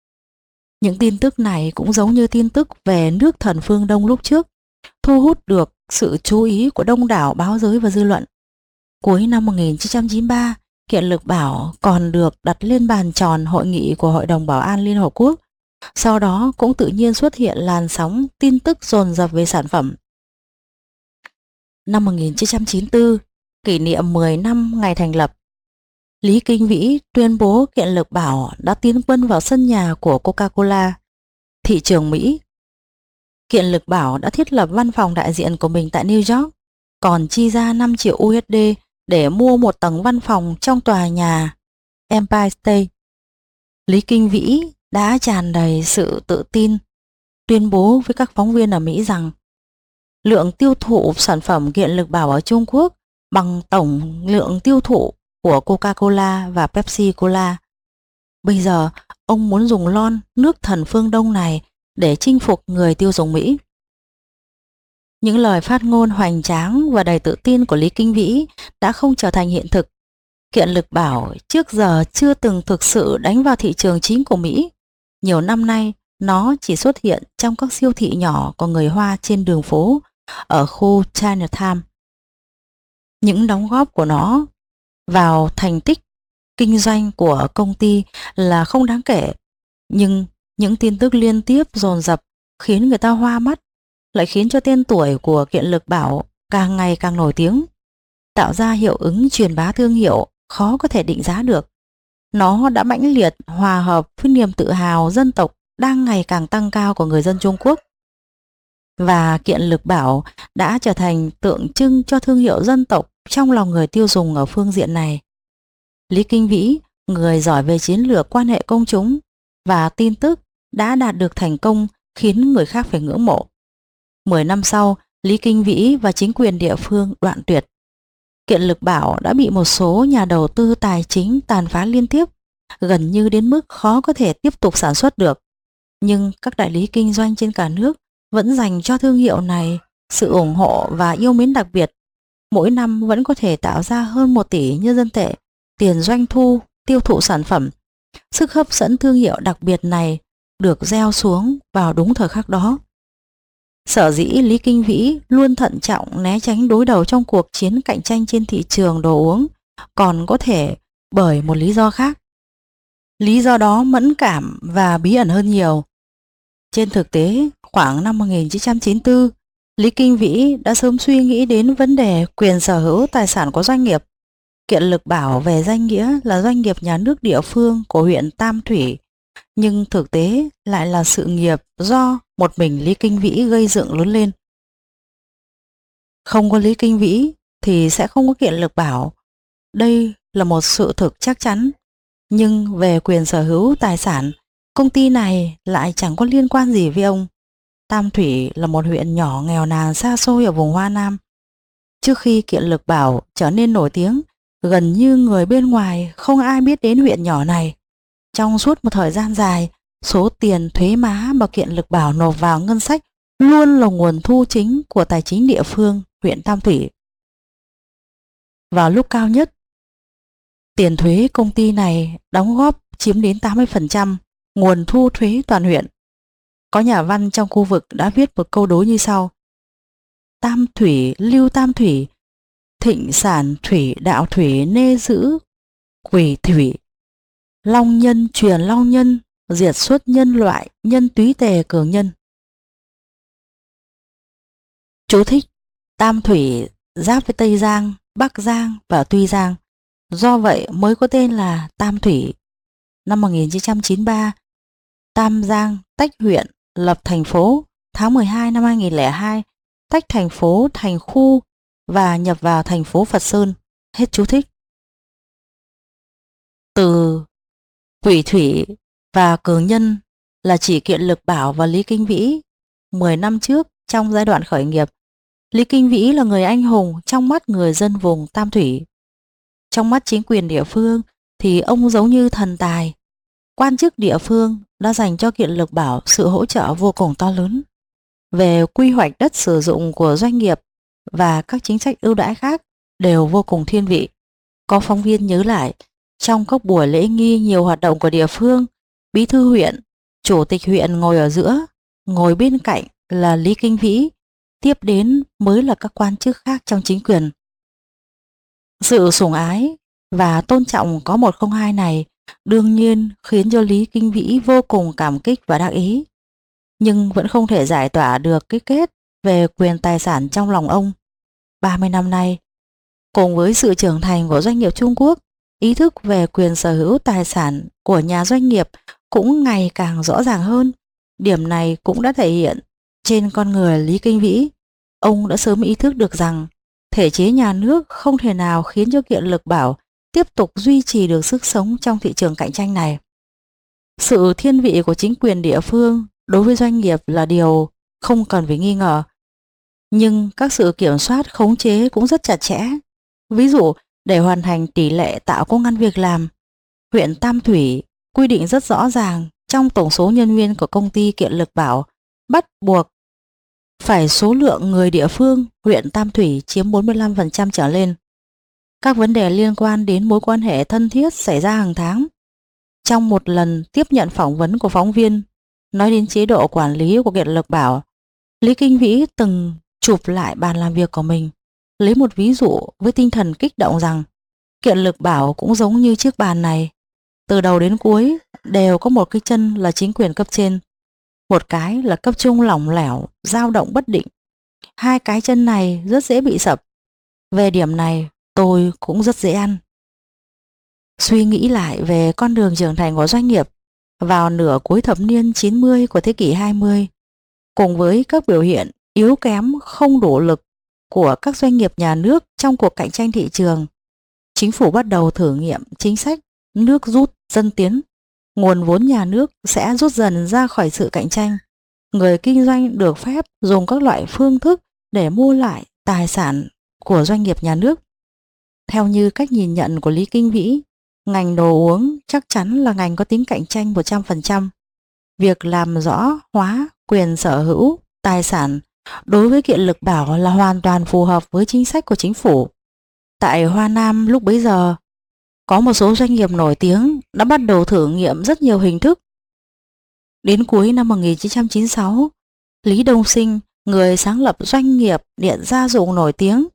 Những tin tức này cũng giống như tin tức về nước thần phương Đông lúc trước, thu hút được sự chú ý của đông đảo báo giới và dư luận. Cuối năm một nghìn chín trăm chín mươi ba, Kiện Lực Bảo còn được đặt lên bàn tròn hội nghị của Hội đồng Bảo an Liên Hợp Quốc. Sau đó cũng tự nhiên xuất hiện làn sóng tin tức dồn dập về sản phẩm. Năm một nghìn chín trăm chín mươi tư, kỷ niệm mười năm ngày thành lập, Lý Kinh Vĩ tuyên bố Kiện Lực Bảo đã tiến quân vào sân nhà của Coca-Cola, thị trường Mỹ. Kiện Lực Bảo đã thiết lập văn phòng đại diện của mình tại New York, còn chi ra năm triệu u ét đê để mua một tầng văn phòng trong tòa nhà Empire State. Lý Kinh Vĩ đã tràn đầy sự tự tin, tuyên bố với các phóng viên ở Mỹ rằng lượng tiêu thụ sản phẩm Kiện Lực Bảo ở Trung Quốc bằng tổng lượng tiêu thụ của Coca-Cola và Pepsi-Cola. Bây giờ, ông muốn dùng lon nước thần phương Đông này để chinh phục người tiêu dùng Mỹ. Những lời phát ngôn hoành tráng và đầy tự tin của Lý Kinh Vĩ đã không trở thành hiện thực. Kiện Lực Bảo trước giờ chưa từng thực sự đánh vào thị trường chính của Mỹ. Nhiều năm nay, nó chỉ xuất hiện trong các siêu thị nhỏ của người Hoa trên đường phố ở khu Chinatown. Những đóng góp của nó vào thành tích kinh doanh của công ty là không đáng kể, nhưng những tin tức liên tiếp dồn dập khiến người ta hoa mắt, lại khiến cho tên tuổi của Kiện Lực Bảo càng ngày càng nổi tiếng, tạo ra hiệu ứng truyền bá thương hiệu khó có thể định giá được. Nó đã mãnh liệt hòa hợp với niềm tự hào dân tộc đang ngày càng tăng cao của người dân Trung Quốc. Và Kiện Lực Bảo đã trở thành tượng trưng cho thương hiệu dân tộc trong lòng người tiêu dùng ở phương diện này. Lý Kinh Vĩ, người giỏi về chiến lược quan hệ công chúng và tin tức, đã đạt được thành công khiến người khác phải ngưỡng mộ. Mười năm sau, Lý Kinh Vĩ và chính quyền địa phương đoạn tuyệt. Kiện Lực Bảo đã bị một số nhà đầu tư tài chính tàn phá liên tiếp, gần như đến mức khó có thể tiếp tục sản xuất được. Nhưng các đại lý kinh doanh trên cả nước vẫn dành cho thương hiệu này sự ủng hộ và yêu mến đặc biệt. Mỗi năm vẫn có thể tạo ra hơn một tỷ nhân dân tệ tiền doanh thu tiêu thụ sản phẩm. Sức hấp dẫn thương hiệu đặc biệt này được gieo xuống vào đúng thời khắc đó. Sở dĩ Lý Kinh Vĩ luôn thận trọng né tránh đối đầu trong cuộc chiến cạnh tranh trên thị trường đồ uống còn có thể bởi một lý do khác. Lý do đó mẫn cảm và bí ẩn hơn nhiều. Trên thực tế, khoảng năm một nghìn chín trăm chín mươi tư, Lý Kinh Vĩ đã sớm suy nghĩ đến vấn đề quyền sở hữu tài sản của doanh nghiệp. Kiện Lực Bảo về danh nghĩa là doanh nghiệp nhà nước địa phương của huyện Tam Thủy, nhưng thực tế lại là sự nghiệp do một mình Lý Kinh Vĩ gây dựng lớn lên. Không có Lý Kinh Vĩ thì sẽ không có Kiện Lực Bảo. Đây là một sự thực chắc chắn. Nhưng về quyền sở hữu tài sản, công ty này lại chẳng có liên quan gì với ông. Tam Thủy là một huyện nhỏ nghèo nàn xa xôi ở vùng Hoa Nam. Trước khi Kiện Lực Bảo trở nên nổi tiếng, gần như người bên ngoài không ai biết đến huyện nhỏ này. Trong suốt một thời gian dài, số tiền thuế má mà Kiện Lực Bảo nộp vào ngân sách luôn là nguồn thu chính của tài chính địa phương huyện Tam Thủy. Vào lúc cao nhất, tiền thuế công ty này đóng góp chiếm đến tám mươi phần trăm nguồn thu thuế toàn huyện. Có nhà văn trong khu vực đã viết một câu đối như sau: Tam Thủy lưu Tam Thủy, thịnh sản thủy đạo thủy nê giữ quỷ thủy, long nhân truyền long nhân, diệt xuất nhân loại nhân túy tề cường nhân. Chú thích: Tam Thủy giáp với Tây Giang, Bắc Giang và Tuy Giang, do vậy mới có tên là Tam Thủy. Năm một nghìn chín trăm chín mươi ba, Tam Giang tách huyện lập thành phố. Tháng mười hai năm hai nghìn không trăm lẻ hai, tách thành phố thành khu và nhập vào thành phố Phật Sơn. Hết chú thích. Từ quỷ thủy và cường nhân là chỉ Kiện Lực Bảo và Lý Kinh Vĩ. Mười năm trước, trong giai đoạn khởi nghiệp, Lý Kinh Vĩ là người anh hùng trong mắt người dân vùng Tam Thủy. Trong mắt chính quyền địa phương thì ông giống như thần tài. Quan chức địa phương đã dành cho Kiện Lực Bảo sự hỗ trợ vô cùng to lớn về quy hoạch đất sử dụng của doanh nghiệp và các chính sách ưu đãi khác đều vô cùng thiên vị. Có phóng viên nhớ lại, trong các buổi lễ nghi nhiều hoạt động của địa phương, bí thư huyện, chủ tịch huyện ngồi ở giữa, ngồi bên cạnh là Lý Kinh Vĩ, tiếp đến mới là các quan chức khác trong chính quyền. Sự sủng ái và tôn trọng có một không hai này đương nhiên khiến cho Lý Kinh Vĩ vô cùng cảm kích và đắc ý, nhưng vẫn không thể giải tỏa được cái kết về quyền tài sản trong lòng ông. ba mươi năm nay, Cùng với sự trưởng thành của doanh nghiệp Trung Quốc, ý thức về quyền sở hữu tài sản của nhà doanh nghiệp cũng ngày càng rõ ràng hơn. Điểm này cũng đã thể hiện trên con người Lý Kinh Vĩ. Ông đã sớm ý thức được rằng thể chế nhà nước không thể nào khiến cho Kiện Lực Bảo tiếp tục duy trì được sức sống trong thị trường cạnh tranh này. Sự thiên vị của chính quyền địa phương đối với doanh nghiệp là điều không cần phải nghi ngờ. Nhưng các sự kiểm soát khống chế cũng rất chặt chẽ. Ví dụ, để hoàn thành tỷ lệ tạo công ăn việc làm, huyện Tam Thủy quy định rất rõ ràng trong tổng số nhân viên của công ty Kiện Lực Bảo bắt buộc phải số lượng người địa phương huyện Tam Thủy chiếm bốn mươi lăm phần trăm trở lên. Các vấn đề liên quan đến mối quan hệ thân thiết xảy ra hàng tháng. Trong một lần tiếp nhận phỏng vấn của phóng viên nói đến chế độ quản lý của Kiện Lực Bảo, Lý Kinh Vĩ từng chụp lại bàn làm việc của mình, lấy một ví dụ với tinh thần kích động rằng Kiện Lực Bảo cũng giống như chiếc bàn này, từ đầu đến cuối đều có một cái chân là chính quyền cấp trên, một cái là cấp trung lỏng lẻo, dao động bất định. Hai cái chân này rất dễ bị sập. Về điểm này tôi cũng rất dễ ăn. Suy nghĩ lại về con đường trưởng thành của doanh nghiệp vào nửa cuối thập niên chín mươi của thế kỷ hai mươi, cùng với các biểu hiện yếu kém không đủ lực của các doanh nghiệp nhà nước trong cuộc cạnh tranh thị trường, chính phủ bắt đầu thử nghiệm chính sách nước rút dân tiến. Nguồn vốn nhà nước sẽ rút dần ra khỏi sự cạnh tranh. Người kinh doanh được phép dùng các loại phương thức để mua lại tài sản của doanh nghiệp nhà nước. Theo như cách nhìn nhận của Lý Kinh Vĩ, ngành đồ uống chắc chắn là ngành có tính cạnh tranh một trăm phần trăm. Việc làm rõ hóa quyền sở hữu tài sản đối với Kiện Lực Bảo là hoàn toàn phù hợp với chính sách của chính phủ. Tại Hoa Nam lúc bấy giờ, có một số doanh nghiệp nổi tiếng đã bắt đầu thử nghiệm rất nhiều hình thức. Đến cuối năm một nghìn chín trăm chín mươi sáu, Lý Đông Sinh, người sáng lập doanh nghiệp điện gia dụng nổi tiếng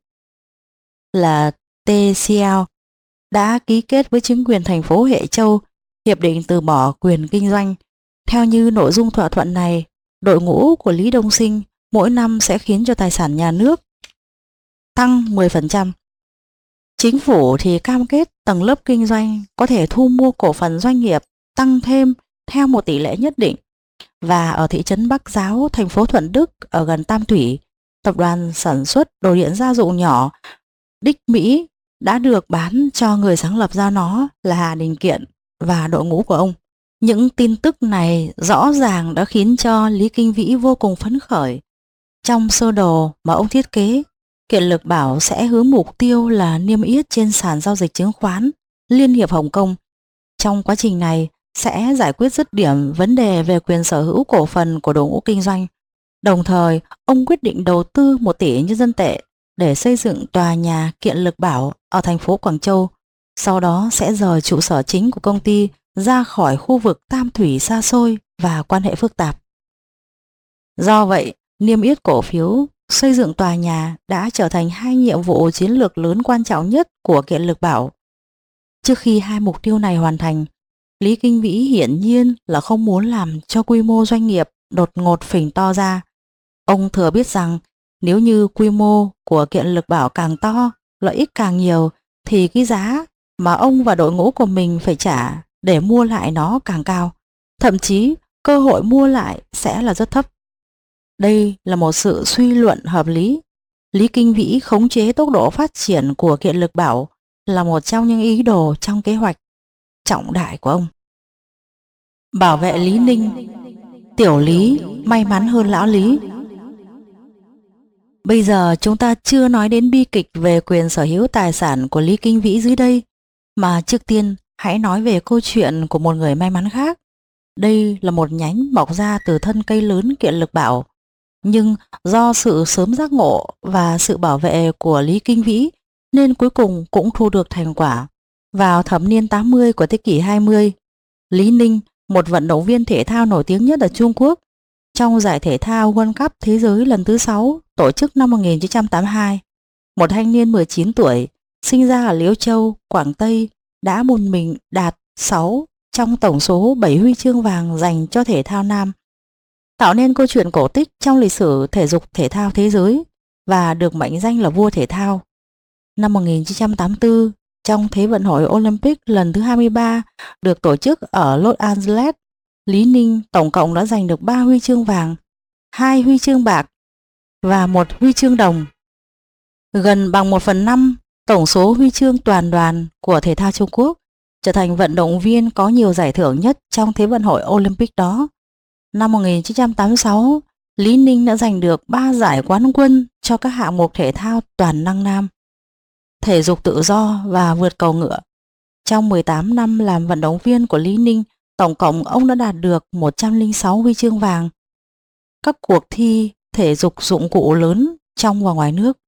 là tê xê lờ, đã ký kết với chính quyền thành phố Hệ Châu hiệp định từ bỏ quyền kinh doanh. Theo như nội dung thỏa thuận này, đội ngũ của Lý Đông Sinh mỗi năm sẽ khiến cho tài sản nhà nước tăng mười phần trăm. Chính phủ thì cam kết tầng lớp kinh doanh có thể thu mua cổ phần doanh nghiệp tăng thêm theo một tỷ lệ nhất định. Và ở thị trấn Bắc Giáo, thành phố Thuận Đức ở gần Tam Thủy, tập đoàn sản xuất đồ điện gia dụng nhỏ Đích Mỹ đã được bán cho người sáng lập ra nó là Hà Đình Kiện và đội ngũ của ông. Những tin tức này rõ ràng đã khiến cho Lý Kinh Vĩ vô cùng phấn khởi. Trong sơ đồ mà ông thiết kế, Kiện Lực Bảo sẽ hướng mục tiêu là niêm yết trên sàn giao dịch chứng khoán Liên hiệp Hồng Kông. Trong quá trình này sẽ giải quyết dứt điểm vấn đề về quyền sở hữu cổ phần của đội ngũ kinh doanh. Đồng thời, ông quyết định đầu tư một tỷ nhân dân tệ để xây dựng tòa nhà Kiện Lực Bảo ở thành phố Quảng Châu. Sau đó sẽ rời trụ sở chính của công ty ra khỏi khu vực Tam Thủy xa xôi và quan hệ phức tạp. Do vậy, niêm yết cổ phiếu, xây dựng tòa nhà đã trở thành hai nhiệm vụ chiến lược lớn quan trọng nhất của Kiện Lực Bảo. Trước khi hai mục tiêu này hoàn thành, Lý Kinh Vĩ hiển nhiên là không muốn làm cho quy mô doanh nghiệp đột ngột phình to ra. Ông thừa biết rằng nếu như quy mô của Kiện Lực Bảo càng to, lợi ích càng nhiều, thì cái giá mà ông và đội ngũ của mình phải trả để mua lại nó càng cao. Thậm chí cơ hội mua lại sẽ là rất thấp. Đây là một sự suy luận hợp lý. Lý Kinh Vĩ khống chế tốc độ phát triển của Kiện Lực Bảo là một trong những ý đồ trong kế hoạch trọng đại của ông. Bảo vệ Lý Ninh, tiểu Lý may mắn hơn lão Lý. Bây giờ chúng ta chưa nói đến bi kịch về quyền sở hữu tài sản của Lý Kinh Vĩ dưới đây, mà trước tiên hãy nói về câu chuyện của một người may mắn khác. Đây là một nhánh mọc ra từ thân cây lớn Kiện Lực Bảo, nhưng do sự sớm giác ngộ và sự bảo vệ của Lý Kinh Vĩ nên cuối cùng cũng thu được thành quả. Vào thập niên tám mươi của thế kỷ hai mươi, Lý Ninh, một vận động viên thể thao nổi tiếng nhất ở Trung Quốc, trong giải thể thao World Cup Thế giới lần thứ sáu tổ chức năm một nghìn chín trăm tám mươi hai, một thanh niên mười chín tuổi, sinh ra ở Liễu Châu, Quảng Tây, đã một mình đạt sáu trong tổng số bảy huy chương vàng dành cho thể thao nam, tạo nên câu chuyện cổ tích trong lịch sử thể dục thể thao thế giới và được mệnh danh là vua thể thao. Năm một nghìn chín trăm tám mươi tư, trong Thế vận hội Olympic lần thứ hai mươi ba được tổ chức ở Los Angeles, Lý Ninh tổng cộng đã giành được ba huy chương vàng, hai huy chương bạc và một huy chương đồng, gần bằng một phần năm tổng số huy chương toàn đoàn của thể thao Trung Quốc, trở thành vận động viên có nhiều giải thưởng nhất trong Thế vận hội Olympic đó. Năm một nghìn chín trăm tám mươi sáu, Lý Ninh đã giành được ba giải quán quân cho các hạng mục thể thao toàn năng nam, thể dục tự do và vượt cầu ngựa. Trong mười tám năm làm vận động viên của Lý Ninh, tổng cộng ông đã đạt được một trăm lẻ sáu huy chương vàng các cuộc thi thể dục dụng cụ lớn trong và ngoài nước.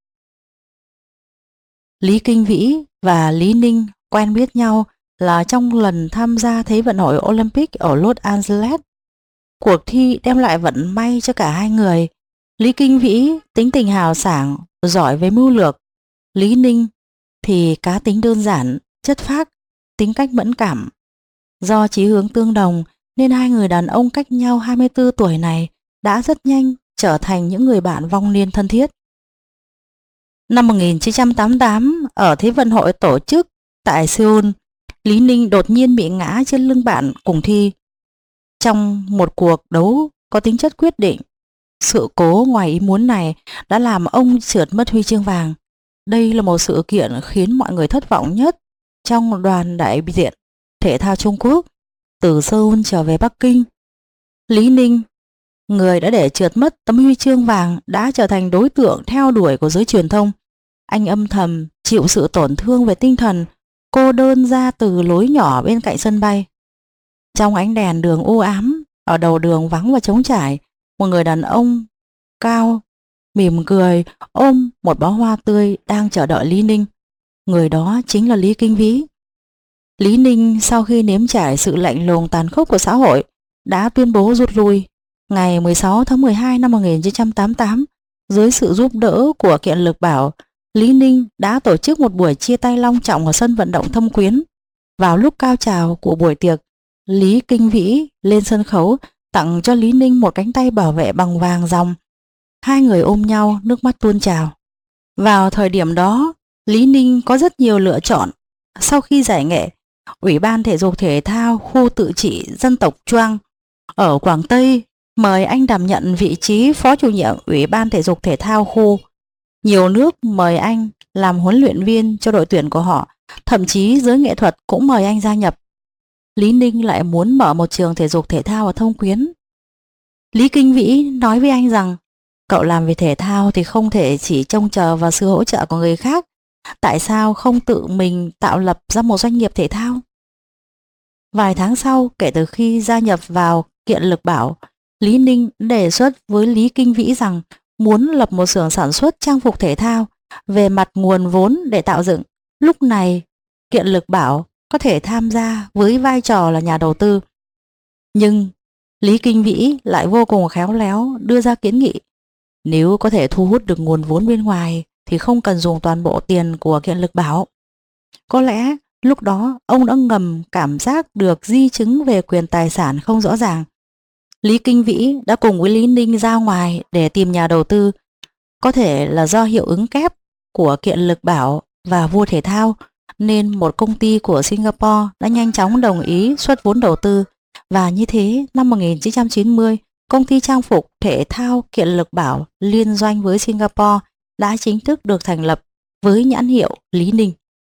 Lý Kinh Vĩ và Lý Ninh quen biết nhau là trong lần tham gia Thế vận hội Olympic ở Los Angeles. Cuộc thi đem lại vận may cho cả hai người. Lý Kinh Vĩ tính tình hào sảng, giỏi về mưu lược. Lý Ninh thì cá tính đơn giản, chất phác, tính cách mẫn cảm. Do chí hướng tương đồng nên hai người đàn ông cách nhau hai mươi tư tuổi này đã rất nhanh trở thành những người bạn vong niên thân thiết. Năm một nghìn chín trăm tám mươi tám, ở Thế vận hội tổ chức tại Seoul, Lý Ninh đột nhiên bị ngã trên lưng bạn cùng thi. Trong một cuộc đấu có tính chất quyết định, sự cố ngoài ý muốn này đã làm ông trượt mất huy chương vàng. Đây là một sự kiện khiến mọi người thất vọng nhất trong đoàn đại diện thể thao Trung Quốc từ Seoul trở về Bắc Kinh. Lý Ninh, người đã để trượt mất tấm huy chương vàng, đã trở thành đối tượng theo đuổi của giới truyền thông. Anh âm thầm chịu sự tổn thương về tinh thần, cô đơn ra từ lối nhỏ bên cạnh sân bay. Trong ánh đèn đường u ám, ở đầu đường vắng và trống trải, một người đàn ông cao mỉm cười ôm một bó hoa tươi đang chờ đợi Lý Ninh. Người đó chính là Lý Kinh Vĩ. Lý Ninh sau khi nếm trải sự lạnh lùng tàn khốc của xã hội đã tuyên bố rút lui. Ngày mười sáu tháng mười hai năm một nghìn chín trăm tám mươi tám, dưới sự giúp đỡ của Kiện Lực Bảo, Lý Ninh đã tổ chức một buổi chia tay long trọng ở sân vận động Thâm Quyến. Vào lúc cao trào của buổi tiệc, Lý Kinh Vĩ lên sân khấu tặng cho Lý Ninh một cánh tay bảo vệ bằng vàng ròng. Hai người ôm nhau, nước mắt tuôn trào. Vào thời điểm đó, Lý Ninh có rất nhiều lựa chọn. Sau khi giải nghệ, Ủy ban Thể dục Thể thao khu tự trị dân tộc Choang ở Quảng Tây mời anh đảm nhận vị trí phó chủ nhiệm Ủy ban Thể dục Thể thao khu. Nhiều nước mời anh làm huấn luyện viên cho đội tuyển của họ, thậm chí giới nghệ thuật cũng mời anh gia nhập. Lý Ninh lại muốn mở một trường thể dục thể thao ở Thâm Quyến. Lý Kinh Vĩ nói với anh rằng, cậu làm về thể thao thì không thể chỉ trông chờ vào sự hỗ trợ của người khác. Tại sao không tự mình tạo lập ra một doanh nghiệp thể thao? Vài tháng sau, kể từ khi gia nhập vào Kiện Lực Bảo, Lý Ninh đề xuất với Lý Kinh Vĩ rằng muốn lập một xưởng sản xuất trang phục thể thao. Về mặt nguồn vốn để tạo dựng, lúc này Kiện Lực Bảo có thể tham gia với vai trò là nhà đầu tư. Nhưng Lý Kinh Vĩ lại vô cùng khéo léo đưa ra kiến nghị, nếu có thể thu hút được nguồn vốn bên ngoài thì không cần dùng toàn bộ tiền của Kiện Lực Bảo. Có lẽ lúc đó ông đã ngầm cảm giác được di chứng về quyền tài sản không rõ ràng. Lý Kinh Vĩ đã cùng với Lý Ninh ra ngoài để tìm nhà đầu tư. Có thể là do hiệu ứng kép của Kiện Lực Bảo và vua thể thao, nên một công ty của Singapore đã nhanh chóng đồng ý xuất vốn đầu tư. Và như thế, năm một nghìn chín trăm chín mươi, công ty trang phục thể thao Kiện Lực Bảo liên doanh với Singapore đã chính thức được thành lập với nhãn hiệu Lý Ninh.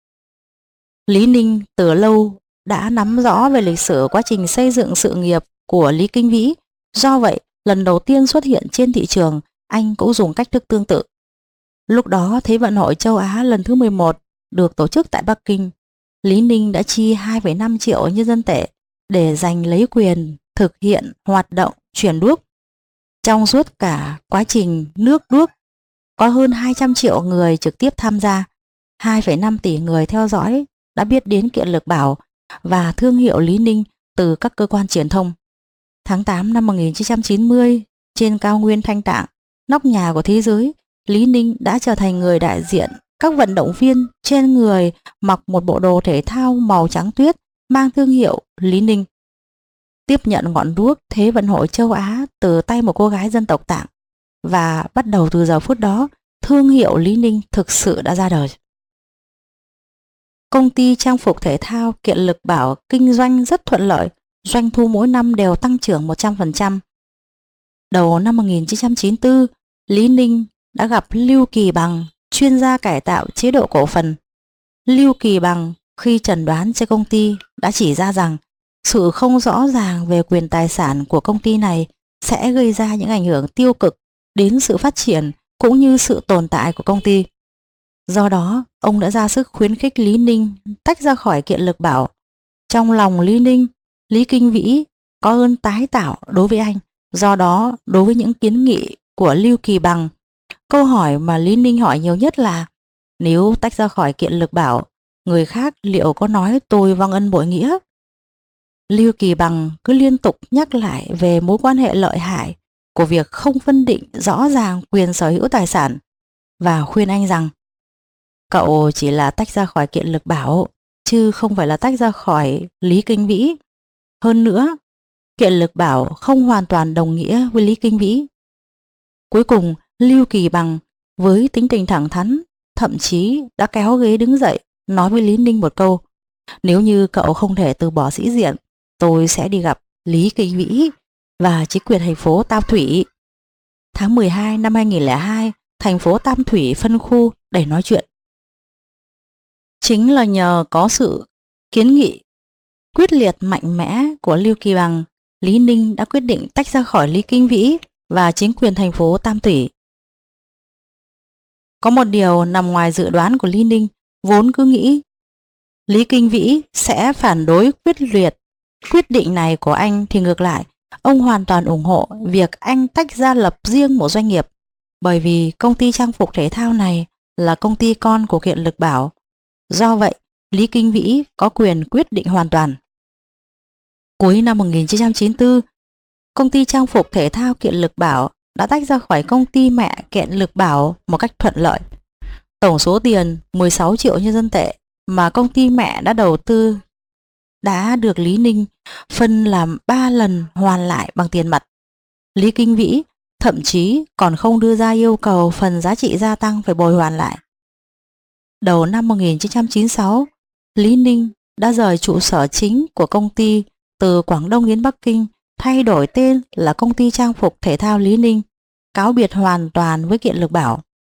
Lý Ninh từ lâu đã nắm rõ về lịch sử quá trình xây dựng sự nghiệp của Lý Kinh Vĩ. Do vậy, lần đầu tiên xuất hiện trên thị trường, anh cũng dùng cách thức tương tự. Lúc đó, Thế vận hội châu Á lần thứ mười một được tổ chức tại Bắc Kinh. Lý Ninh đã chi hai phẩy năm triệu nhân dân tệ để giành lấy quyền thực hiện hoạt động chuyển đuốc. Trong suốt cả quá trình nước đuốc, có hơn hai trăm triệu người trực tiếp tham gia, hai phẩy năm tỷ người theo dõi đã biết đến Kiện Lực Bảo và thương hiệu Lý Ninh từ các cơ quan truyền thông. Tháng tám năm một nghìn chín trăm chín mươi, trên cao nguyên Thanh Tạng, nóc nhà của thế giới, Lý Ninh đã trở thành người đại diện các vận động viên trên người mặc một bộ đồ thể thao màu trắng tuyết mang thương hiệu Lý Ninh. Tiếp nhận ngọn đuốc Thế vận hội châu Á từ tay một cô gái dân tộc Tạng, và bắt đầu từ giờ phút đó, thương hiệu Lý Ninh thực sự đã ra đời. công ty trang phục thể thao Kiện Lực Bảo kinh doanh rất thuận lợi, doanh thu mỗi năm đều tăng trưởng một trăm phần trăm. Đầu năm một nghìn chín trăm chín mươi tư, Lý Ninh đã gặp Lưu Kỳ Bằng, chuyên gia cải tạo chế độ cổ phần. Lưu Kỳ Bằng khi chẩn đoán cho công ty đã chỉ ra rằng sự không rõ ràng về quyền tài sản của công ty này sẽ gây ra những ảnh hưởng tiêu cực đến sự phát triển cũng như sự tồn tại của công ty. Do đó, ông đã ra sức khuyến khích Lý Ninh tách ra khỏi Kiện Lực Bảo. Trong lòng Lý Ninh, Lý Kinh Vĩ có ơn tái tạo đối với anh. Do đó, đối với những kiến nghị của Lưu Kỳ Bằng, câu hỏi mà Lý Ninh hỏi nhiều nhất là: nếu tách ra khỏi Kiện Lực Bảo, người khác liệu có nói tôi vong ân bội nghĩa? Lưu Kỳ Bằng cứ liên tục nhắc lại về mối quan hệ lợi hại của việc không phân định rõ ràng quyền sở hữu tài sản và khuyên anh rằng cậu chỉ là tách ra khỏi Kiện Lực Bảo chứ không phải là tách ra khỏi Lý Kinh Vĩ. Hơn nữa, Kiện Lực Bảo không hoàn toàn đồng nghĩa với Lý Kinh Vĩ. Cuối cùng, Lưu Kỳ Bằng với tính tình thẳng thắn thậm chí đã kéo ghế đứng dậy nói với Lý Ninh một câu: nếu như cậu không thể từ bỏ sĩ diện, tôi sẽ đi gặp Lý Kinh Vĩ và chính quyền thành phố Tam Thủy. Tháng mười hai năm hai nghìn không trăm lẻ hai, thành phố Tam Thủy phân khu để nói chuyện. Chính là nhờ có sự kiến nghị quyết liệt mạnh mẽ của Lưu Kỳ Bằng, Lý Ninh đã quyết định tách ra khỏi Lý Kinh Vĩ và chính quyền thành phố Tam Thủy. Có một điều nằm ngoài dự đoán của Lý Ninh, vốn cứ nghĩ Lý Kinh Vĩ sẽ phản đối quyết liệt quyết định này của anh, thì ngược lại, ông hoàn toàn ủng hộ việc anh tách ra lập riêng một doanh nghiệp, bởi vì công ty trang phục thể thao này là công ty con của Kiện Lực Bảo. Do vậy, Lý Kinh Vĩ có quyền quyết định hoàn toàn. Cuối năm một nghìn chín trăm chín mươi tư, công ty trang phục thể thao Kiện Lực Bảo đã tách ra khỏi công ty mẹ Kiện Lực Bảo một cách thuận lợi. Tổng số tiền mười sáu triệu nhân dân tệ mà công ty mẹ đã đầu tư đã được Lý Ninh phân làm ba lần hoàn lại bằng tiền mặt. Lý Kinh Vĩ thậm chí còn không đưa ra yêu cầu phần giá trị gia tăng phải bồi hoàn lại. Đầu năm một nghìn chín trăm chín mươi sáu, Lý Ninh đã rời trụ sở chính của công ty từ Quảng Đông đến Bắc Kinh, thay đổi tên là công ty trang phục thể thao Lý Ninh, cáo biệt hoàn toàn với Kiện Lực Bảo.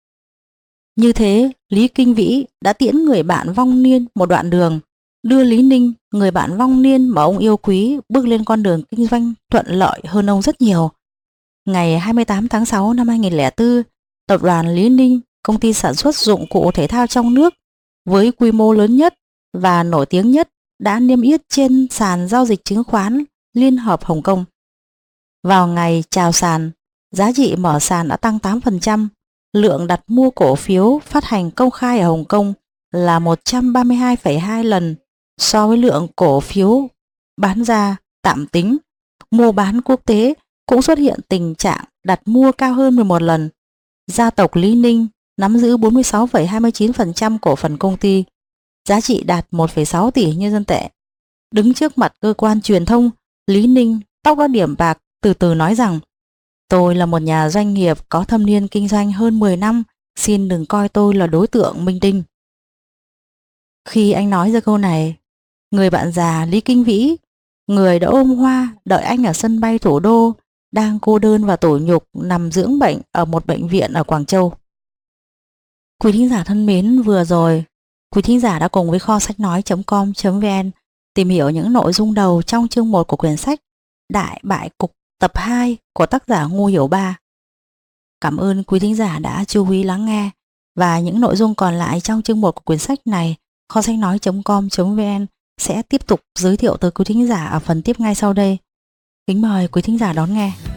Như thế, Lý Kinh Vĩ đã tiễn người bạn vong niên một đoạn đường, đưa Lý Ninh, người bạn vong niên mà ông yêu quý, bước lên con đường kinh doanh thuận lợi hơn ông rất nhiều. Ngày hai mươi tám tháng sáu năm hai nghìn không trăm lẻ bốn, tập đoàn Lý Ninh, công ty sản xuất dụng cụ thể thao trong nước với quy mô lớn nhất và nổi tiếng nhất, đã niêm yết trên sàn giao dịch chứng khoán Liên hợp Hồng Kông. Vào ngày chào sàn, giá trị mở sàn đã tăng tám phần trăm, lượng đặt mua cổ phiếu phát hành công khai ở Hồng Kông là một trăm ba mươi hai phẩy hai lần so với lượng cổ phiếu bán ra tạm tính. Mua bán quốc tế cũng xuất hiện tình trạng đặt mua cao hơn mười một lần. Gia tộc Lý Ninh nắm giữ bốn mươi sáu phẩy hai mươi chín phần trăm cổ phần công ty, giá trị đạt một phẩy sáu tỷ nhân dân tệ. Đứng trước mặt cơ quan truyền thông, Lý Ninh tóc đã điểm bạc từ từ nói rằng: tôi là một nhà doanh nghiệp có thâm niên kinh doanh hơn mười năm, xin đừng coi tôi là đối tượng minh tinh. Khi anh nói ra câu này, người bạn già Lý Kinh Vĩ, người đã ôm hoa đợi anh ở sân bay thủ đô, đang cô đơn và tủi nhục nằm dưỡng bệnh ở một bệnh viện ở Quảng Châu. Quý thính giả thân mến, vừa rồi quý thính giả đã cùng với kho sách nói chấm com chấm vn tìm hiểu những nội dung đầu trong chương một của quyển sách Đại Bại Cục tập hai của tác giả Ngô Hiểu Ba. Cảm ơn quý thính giả đã chú ý lắng nghe, và những nội dung còn lại trong chương một của quyển sách này, kho sách nói chấm com chấm vn sẽ tiếp tục giới thiệu tới quý thính giả ở phần tiếp ngay sau đây. Kính mời quý thính giả đón nghe.